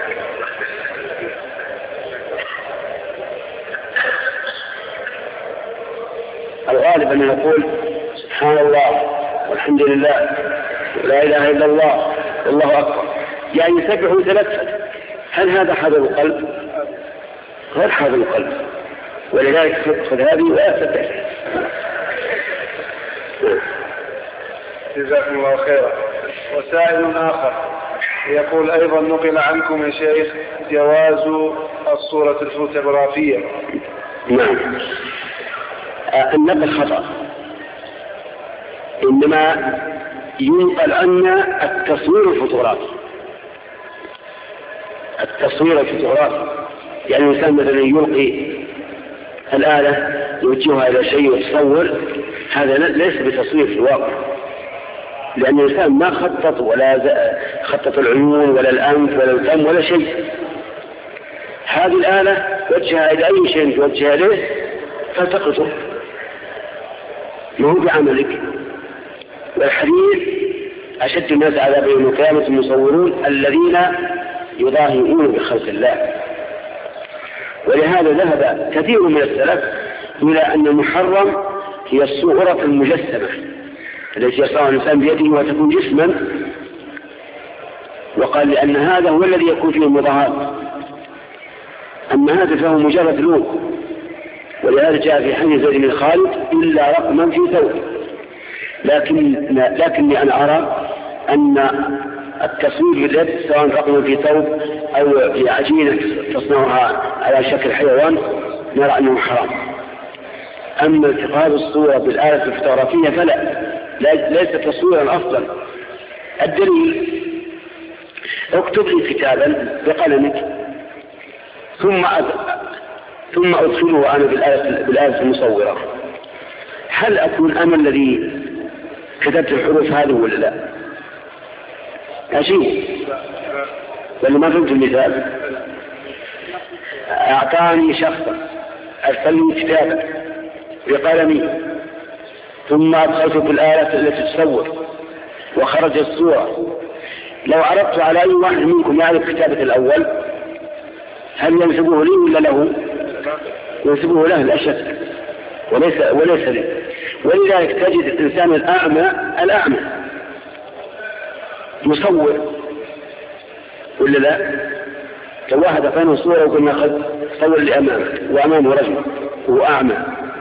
الغالب أن يقول: سبحان الله والحمد لله لا إله إلا الله والله أكبر، يعني يسبح ويتلفت. هل هذا حاضر القلب؟ غير حاضر القلب، ولذلك تأخذ هذه ولا تسبح. جزاكم الله خيرا. وسائل آخر يقول أيضا: نقل عنكم يا شيخ جواز الصورة الفوتوغرافية. نعم. النقل خطأ، إنما ينقل عنا التصوير الفوتوغرافي. التصوير الفوتوغرافي يعني الإنسان مثلا يلقي الآلة يوجهها إلى شيء ويتصور، هذا ليس بتصوير في الواقع، لأن الإنسان ما خطط ولا خطط العيون ولا الأنف ولا الفم ولا شيء. هذه الآلة وجهها إلى أي شيء توجهها إليه فالتقطه، ما هو بعملك. والحديث: أشد الناس عذابا يوم القيامة المصورون الذين يضاهئون بخلق الله. ولهذا ذهب كثير من السلف إلى أن المحرم هي الصورة المجسمة التي يصنعها الإنسان بيده وتكون جسما، وقال لأن هذا هو الذي يكون فيه المضاهاة، أما هذا فهو مجرد لوك. ولهذا جاء في حديث زيد بن خالد: إلا رقما في ثوب. لكن لكني أنا أرى أن التصوير باليد سواء رقما في ثوب أو في عجينة تصنعها على شكل حيوان نرى أنه حرام. أما التقاط الصورة بالآلة الفوتوغرافية فلا، ليس تصويرا أفضل. الدليل: اكتب لي كتابا بقلمك ثم ثم أدخله أنا بالآلة, بالآلة المصورة، هل أكون أنا الذي كتبت الحروف هذه ولا لا؟ أشيء ولا ما فهمت المثال؟ أعطاني شخصا أرسل لي كتابا بقلمي ثم أدخلته بالآلة التي تصور وخرج الصورة، لو عرضت على أي واحد منكم يعرف كتابة الأول هل ينسبه لي ولا له؟ ينسبه له لا شك، وليس وليس لي. ولذلك تجد الإنسان الأعمى الأعمى يصور ولا لا؟ لو واحد أعطانا صورة وقلنا قد صور لأمامه وأمامه رجل وهو أعمى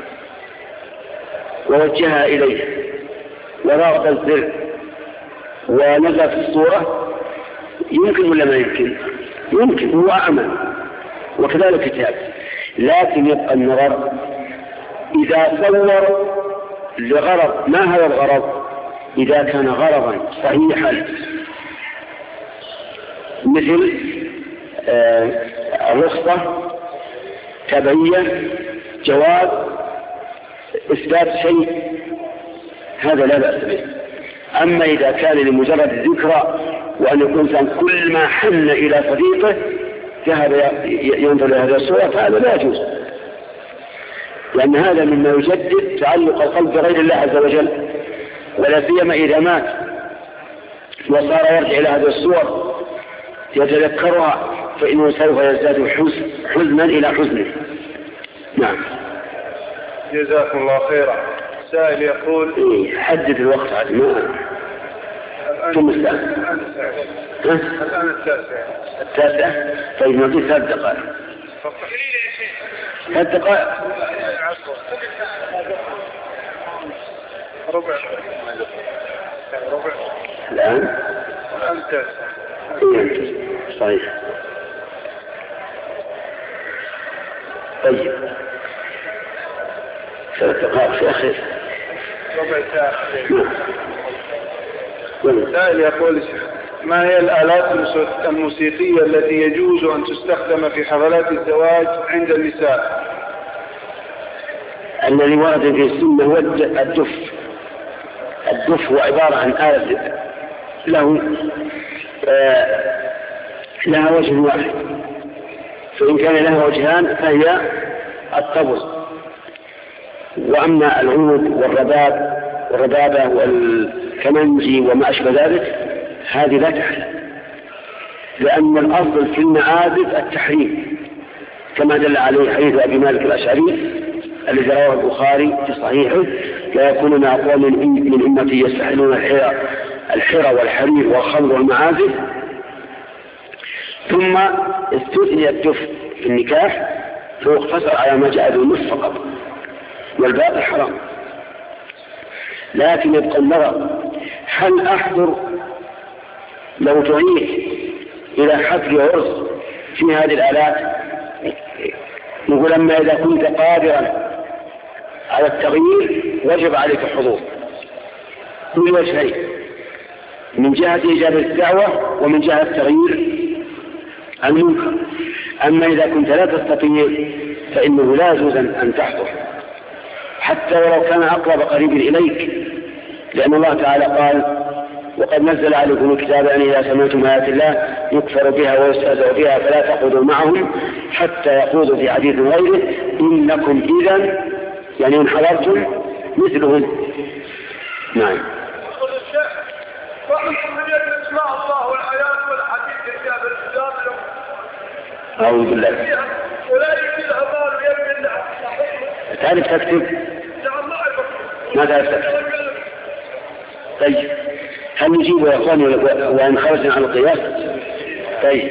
ووجهها إليه وضغط الزر ونزل في الصورة، يمكن ولا ما يمكن؟ يمكن، هو أعمى. وكذلك كتاب. لكن يبقى النظر إذا صور لغرض، ما هذا الغرض؟ إذا كان غرضا صحيحا مثل آه الرخصة، تبعية، جواز، إثبات شيء، هذا لا بأس به. أما إذا كان لمجرد ذكرى وأن يكون إنسان كل ما حن إلى صديقه ذهب ينظر لهذه الصورة فهذا لا يجوز، لأن هذا مما يجدد تعلق القلب بغير الله عز وجل، ولا سيما إذا مات وصار يرجع إلى هذه الصور يتذكرها فإنه سوف يزداد حزنا إلى حزنه. نعم. جزاكم الله خيرا. سائل يقول إيه حدد الوقت عاد ما ثم الساعة الآن التاسعة. التاسعة طيب نعطيه ثلاث دقائق. ثلاث دقائق ربع ربع الآن الآن التاسعة. إيه صحيح. طيب ثلاث دقائق في أخير ربع ساعة. سائل يقول ما هي الآلات الموسيقية التي يجوز أن تستخدم في حفلات الزواج عند النساء؟ الذي ورد في السنة هو الدف. الدف هو عبارة عن آلة له آه لها وجه واحد، فإن كان لها وجهان فهي الطبل. وأما العود والرباب والربابة والكمنجي وما أشبه ذلك هذه لا تحل، لأن الأصل في المعازف التحريم كما دل عليه حديث أبي مالك الأشعري الذي رواه البخاري في صحيحه: لا يكون مع أقوام من أمتي يستحلون الحرى والحرير والخمر والمعازف. ثم استثني الدف في النكاح فهو اقتصر على ما جاء بالنص فقط، والباقي حرام. لكن يبقى النظر هل أحضر لو دعيت إلى حفل عرس في هذه الآلات؟ نقول أما إذا كنت قادرا على التغيير وجب عليك الحضور من وجهين: من جهة إجابة الدعوة ومن جهة تغيير المنكر. أما إذا كنت لا تستطيع فإنه لا يجوز أن تحضر حتى ولو كان أقرب قريب إليك، لأن الله تعالى قال: وقد نزل عليكم الكتاب أن إذا سمعتم آيات الله يكفر بها ويستهزأ بها فلا تقعدوا معهم حتى يخوضوا في حديث غيره إنكم إذا يعني إن حضرتم مثلهم. نعم. أعوذ بالله. تعرف تكتب؟ ما تعرف تكتب؟ طيب هل نجيبه يا أخواني وإن خرجنا عن القياس؟ طيب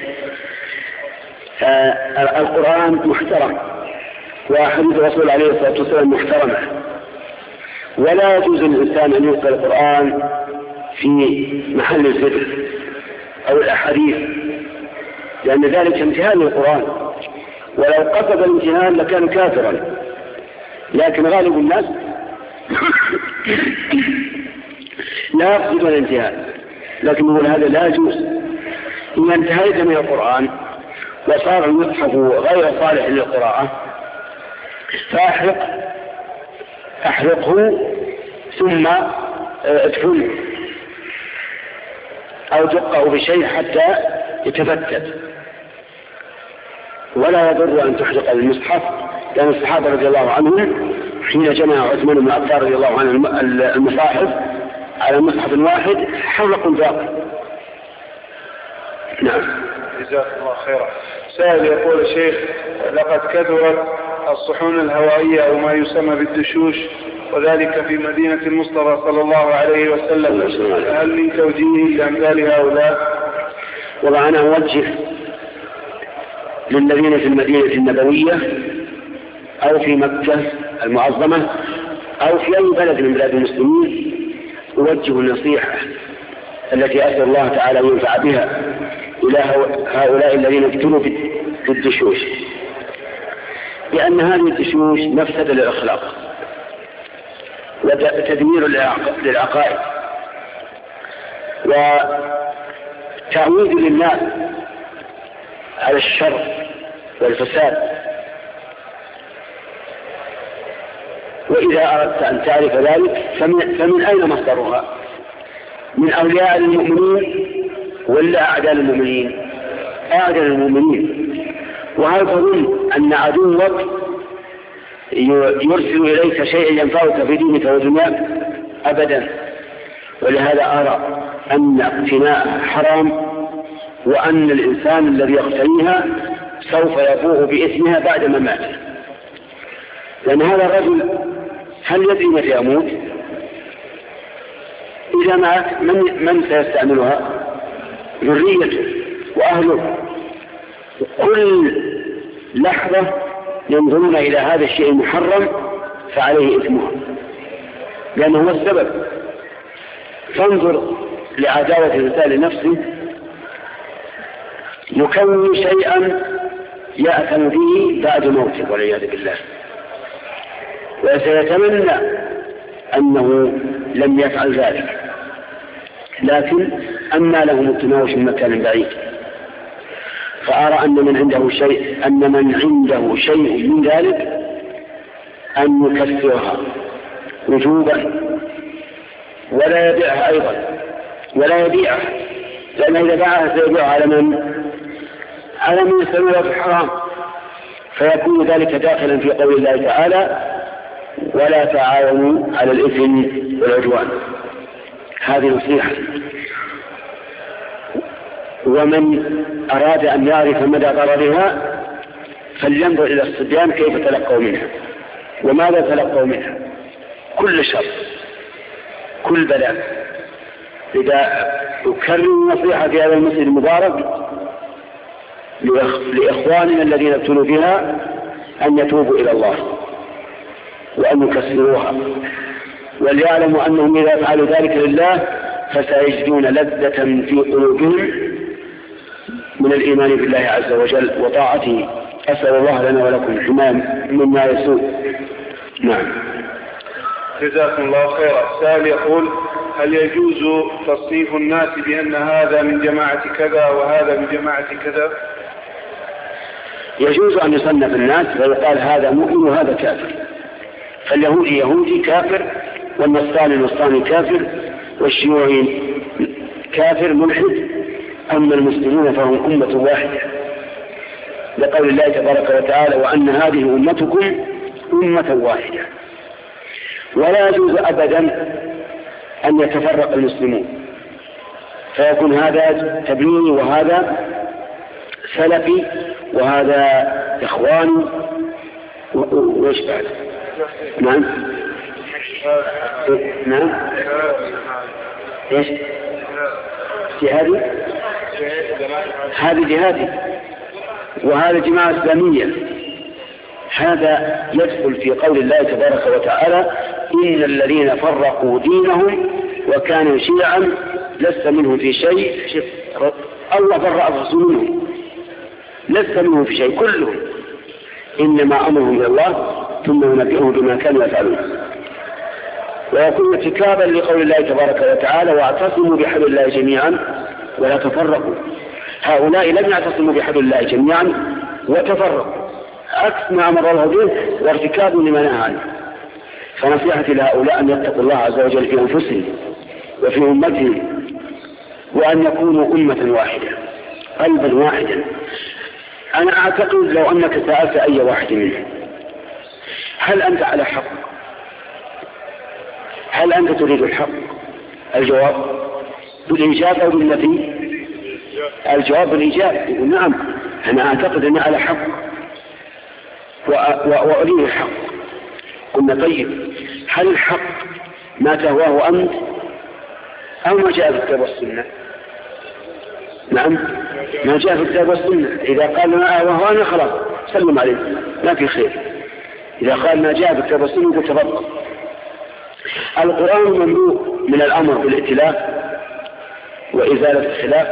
آه القرآن محترم وحديث الرسول عليه الصلاة والسلام محترمة، ولا يجوز للإنسان أن يلقى القرآن في محل الذكر أو الأحاديث، لأن ذلك امتهان للقرآن، ولو قصد الامتهان لكان كافرا. لكن غالب الناس لا يقصدون الانتهاء، لكن يقول هذا لا يجوز. إن انتهيت من القرآن وصار المصحف غير صالح للقراءة فأحرق أحرقه ثم ادفنه أو دقه بشيء حتى يتفتت، ولا يضر أن تحرق المصحف، لأن الصحابة رضي الله عنهم حين جمع عثمان بن عفان رضي الله عنه المصاحف على مصحف واحد حرقوا الباقي. نعم. جزاك الله خيرا. سائل يقول الشيخ لقد كثرت الصحون الهوائية أو ما يسمى بالدشوش وذلك في مدينة المصطفى صلى الله عليه وسلم، هل من توجيه لأمثال هؤلاء؟ وأنا أوجه للذين في المدينة النبوية أو في مكة المعظمة أو في أي بلد من بلاد المسلمين أوجه النصيحة التي أسأل الله تعالى أن ينفع بها إلى هؤلاء الذين ابتلوا بالدشوش، لأن هذه الدشوش مفسدة للأخلاق وتدمير للعقائد وتعويض للناس على الشر والفساد. وإذا أردت أن تعرف ذلك فمن, فمن أين مصدرها؟ من أولياء المؤمنين ولا أعداء المؤمنين؟ أعداء المؤمنين. وهل تظن أن عدوك يرسل إليك شيئا ينفعك في دينك ودنياك؟ أبدا. ولهذا أرى أن اقتناء حرام، وأن الإنسان الذي يقتنيها سوف يبوء بإثمها بعد مماته، لأن هذا الرجل هل يدري متى يموت؟ إذا مات من, من سيستعملها؟ ذريته وأهله. كل لحظة ينظرون إلى هذا الشيء المحرم فعليه إثمها، لأنه هو السبب. فانظر لعداوة الإنسان لنفسه، يكون شيئا يأثم به بعد موته والعياذ بالله، وسيتمنى أنه لم يفعل ذلك، لكن أما لهم التناوش من مكان بعيد. فأرى أن من عنده شيء أن من عنده شيء من ذلك أن يكسرها وجوبا، ولا يبيعها أيضا، ولا يبيعها، لأن إذا باعها سيبيعها على من؟ على من يستمر في الحرام، فيكون ذلك داخلا في قول الله تعالى ولا تعاونوا على الإثم والعدوان. هذه نصيحة. ومن أراد أن يعرف مدى ضررها فلينظر إلى الصبيان كيف تلقوا منها وماذا تلقوا منها. كل شر، كل بلاء. إذا أكرر النصيحة في هذا المسجد المبارك لإخواننا الذين ابتلوا بها أن يتوبوا إلى الله وأن يكسروها، وليعلموا أنهم إذا فعلوا ذلك لله فسيجدون لذة في قلوبهم من الإيمان بالله عز وجل وطاعته. أسأل الله لنا ولكم حماية مما يسوء. نعم. جزاكم الله خيرا. سائل يقول هل يجوز تصنيف الناس بأن هذا من جماعة كذا وهذا من جماعة كذا؟ يجوز أن يصنف الناس ويقال هذا مؤمن وهذا كافر، فاليهودي يهودي كافر، والنصراني نصراني كافر، والشيوعي كافر ملحد، أما المسلمون فهم أمة واحدة، لقول الله تبارك وتعالى وأن هذه أمتكم أمة واحدة. ولا يجوز أبدا أن يتفرق المسلمون فيكون هذا تبليغي وهذا سلفي وهذا إخواني وإيش بعد. نعم نعم إيش جهادي، هذا جهادي وهذا جماعة إسلامية. هذا يدخل في قول الله تبارك وتعالى إن الذين فرقوا دينهم وكانوا شيعا لست منهم في شيء. الله فرق الرسول منهم، لست منهم في شيء، كلهم إنما أمرهم إلى الله ثم ينبئهم بما كانوا يفعلون. ويكون ارتكابا لقول الله تبارك وتعالى واعتصموا بحبل الله جميعا ولا تفرقوا. هؤلاء لم يعتصموا بحبل الله جميعا وتفرقوا، عكس ما امر الله به وارتكاب لما نهى عنه. فنصيحتي لهؤلاء ان يتقوا الله عز وجل في انفسهم وفي امتهم، وان يكونوا امه واحده قلبا واحدا. انا اعتقد لو انك سالت اي واحد منهم هل انت على حق، هل أنت تريد الحق؟ الجواب بالإيجاب أو بالنفي؟ الجواب بالإيجاب. يقول نعم أنا أعتقد أني على حق وأريد الحق. قلنا طيب هل الحق ما تهواه أنت أو ما جاء في الكتاب والسنة؟ نعم ما جاء في الكتاب والسنة. إذا قال ما أهواه أنا خلاص سلم عليه ما في خير. إذا قال ما جاء في الكتاب والسنة قلت تفضل. القرآن مملوء من الأمر بالائتلاف وإزالة الخلاف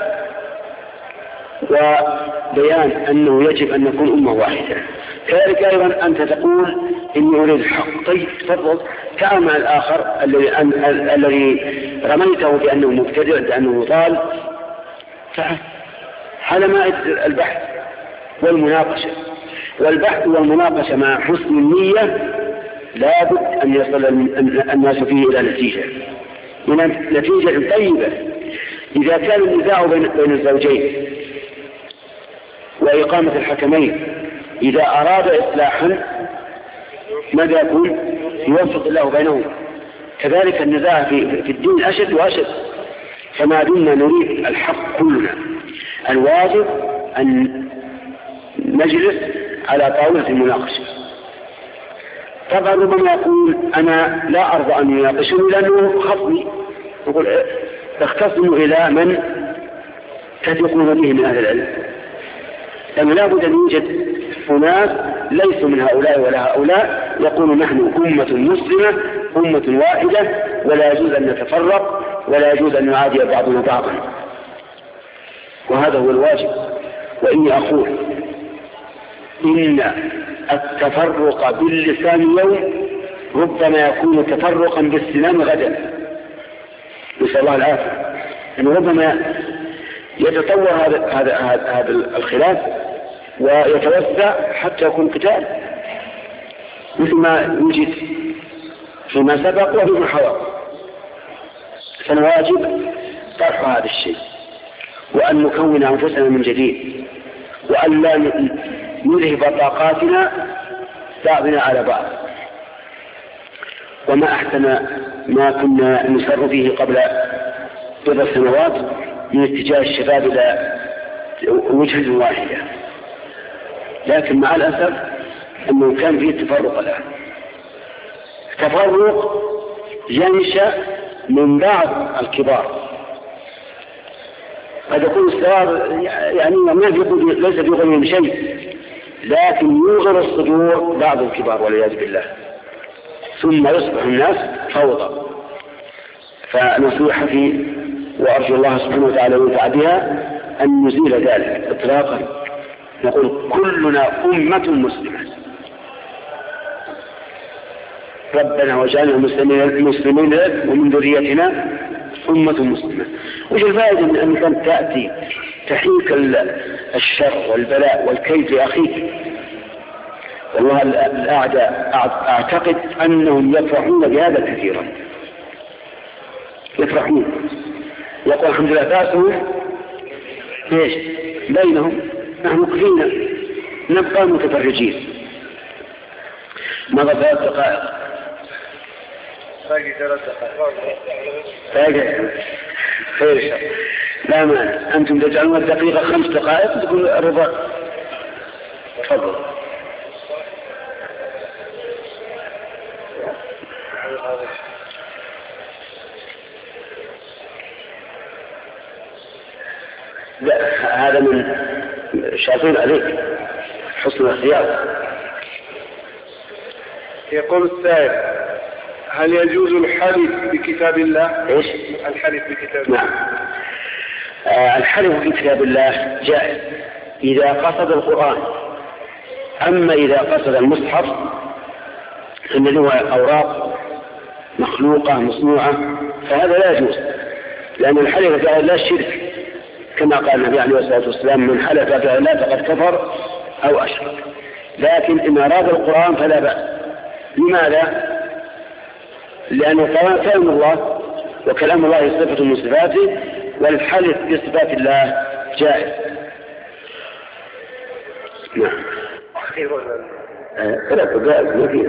وبيان أنه يجب أن نكون أمة واحدة. كذلك أيضا أنت تقول إني أريد الحق. طيب تفضل تعال مع الآخر الذي الذي رميته بأنه مبتدع بأنه ضال، تعال على مائدة البحث والمناقشة. والبحث والمناقشة مع حسن النية لابد أن يصل الناس فيه إلى نتيجة من نتيجة طيبة. إذا كان النزاع بين الزوجين وإقامة الحكمين إذا أراد إصلاحا ماذا يكون؟ يوفق الله بينهم. كذلك النزاع في, في الدين أشد وأشد. فما دمنا نريد الحق كلنا الواجب أن نجلس على طاولة المناقشة. طبعا ربما يقول أنا لا أرضى أن يناقشني لأنه خصمي، يقول تختصموا إلى من تثقون به من أهل العلم. لأنه لا بد أن يوجد أناس ليسوا من هؤلاء ولا هؤلاء يقولون نحن أمة مسلمة أمة واحدة ولا يجوز أن نتفرق ولا يجوز أن نعادي بعضنا بعضا. وهذا هو الواجب. وإني أقول إن التفرق باللسان اليوم ربما يكون تفرقا بالسنان غدا، نسأل الله العافية. أنه ربما يتطور هذا هذا هذا الخلاف ويتوسع حتى يكون قتال مثل ما وجد فيما سبق وفيما حضر. فالواجب طرح هذا الشيء وأن نكون أنفسنا من جديد وأن لا نذهب طاقاتنا بعضنا على بعض. وما أحسن ما كنا نسر فيه قبل بضع سنوات من اتجاه الشباب إلى وجهة واحدة، لكن مع الأسف أنه كان فيه تفرق الآن. تفرق ينشأ من بعض الكبار، قد يكون الصغار يعني ما يقول ليس في غيرهم شيء، لكن يوغر الصدور بعض الكبار والعياذ بالله، ثم يصبح الناس فوضى. فنصيحتي وأرجو الله سبحانه وتعالى ينفع بها أن نزيل ذلك إطلاقا. نقول كلنا أمة مسلمة، ربنا وجعلنا مسلمين لك ومن ذريتنا أمة مسلمة. وش الفائدة من أنك تأتي تحيك الشر والبلاء والكيد لأخيك؟ والله الأعداء أعتقد أنهم يفرحون بهذا كثيرا، يفرحون يقول الحمد لله باسهم ايش بينهم، نحن كفينا نبقى متفرجين. ماذا ثلاث دقائق باقي ثلاث دقائق باقي خير لا مانع. أنتم تجعلون الدقيقة خمس دقائق تقول ربع. تفضل. لا هذا من شاطين عليك حسن الاختيار. يقول السائل هل يجوز الحلف بكتاب الله؟ ايش؟ الحلف بكتاب الله. نعم آه الحلف بكتاب الله جائز إذا قصد القرآن. أما إذا قصد المصحف الذي هو أوراق مخلوقة مصنوعة، فهذا لا يجوز، لأن الحلف بغير الله الشرك، كما قال النبي عليه الصلاة والسلام: من حلف بغير الله فقد كفر أو أشرك. لكن إن أراد القرآن فلا بأس. لماذا؟ لأن القرآن كلام الله، وكلام الله صفة من صفاته، والحلف بصفات الله جائز. نعم. ثلاثة جائز ما فيها.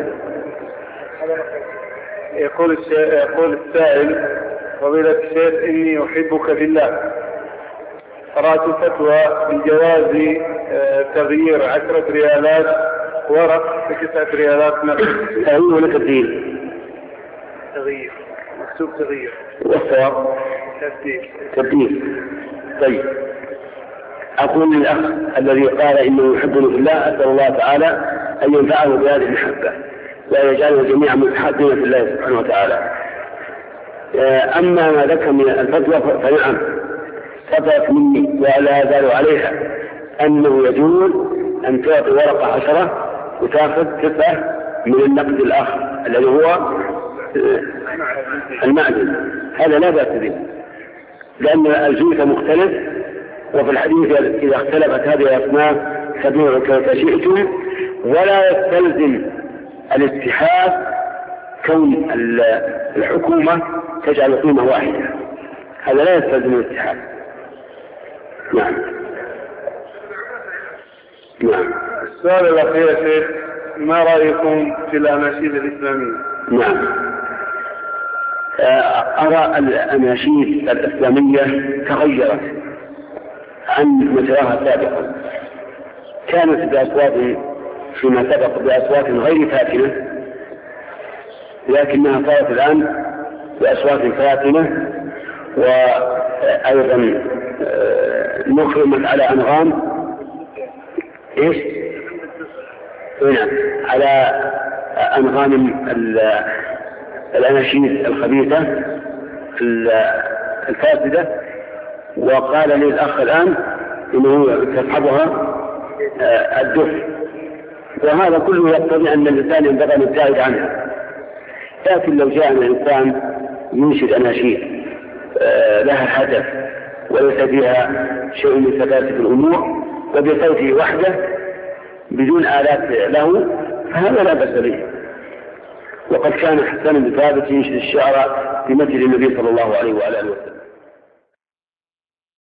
يقول يقول السائل: فضيلة الشيخ، إني أحبك بالله. قرأت فتوى بجواز تغيير عشرة ريالات ورق بتسعة ريالات نقد. تغيير ولا تبديل؟ تغيير، مكتوب تغيير. والصواب تبديل. تبديل. طيب، أقول للأخ الذي قال إنه يحبني بالله: أسأل الله تعالى أن ينفعه بهذه المحبة وأن يجعله جميعا متحابين في الله سبحانه وتعالى. أما ما ذكر من الفتوى فنعم، ثبت مني ولا أزال عليها أنه يجوز أن تعطي ورقة عشرة وتأخذ تسعة من النقد الآخر الذي هو المعدن. هذا لا بأس به، لأن الجنس مختلف، وفي الحديث: إذا اختلفت هذه الأصناف فبيعوا كيف شئتم. ولا يستلزم الاتحاد كون الحكومة تجعل قيمة واحدة، هذا لا يستلزم الاتحاد. نعم. نعم. السؤال الأخير يا شيخ: ما رأيكم في الأناشيد الإسلامية؟ نعم. أرى الأناشيد الإسلامية تغيرت عن مجراها سابقا. كانت بأصوات فيما سبق بأصوات غير فاتنة، لكنها صارت الآن بأصوات فاتنة، وأيضا نخرمت على أنغام إيش؟ هنا على أنغام الأناشيد الخبيثة الفاسدة. وقال لي الأخ الآن إنه تصحبها الدف، وهذا كله يقتضي أن الإنسان ينبغي أن يبتعد عنها. لكن لو جاء الإنسان ينشد أناشيد لها هدف وليس فيها شيء من سفاسف الأمور وبصوته وحده بدون آلات له، فهذا لا بأس به. وقد كان حسان بن ثابت ينشد الشعر بمثل النبي صلى الله عليه وآله وسلم.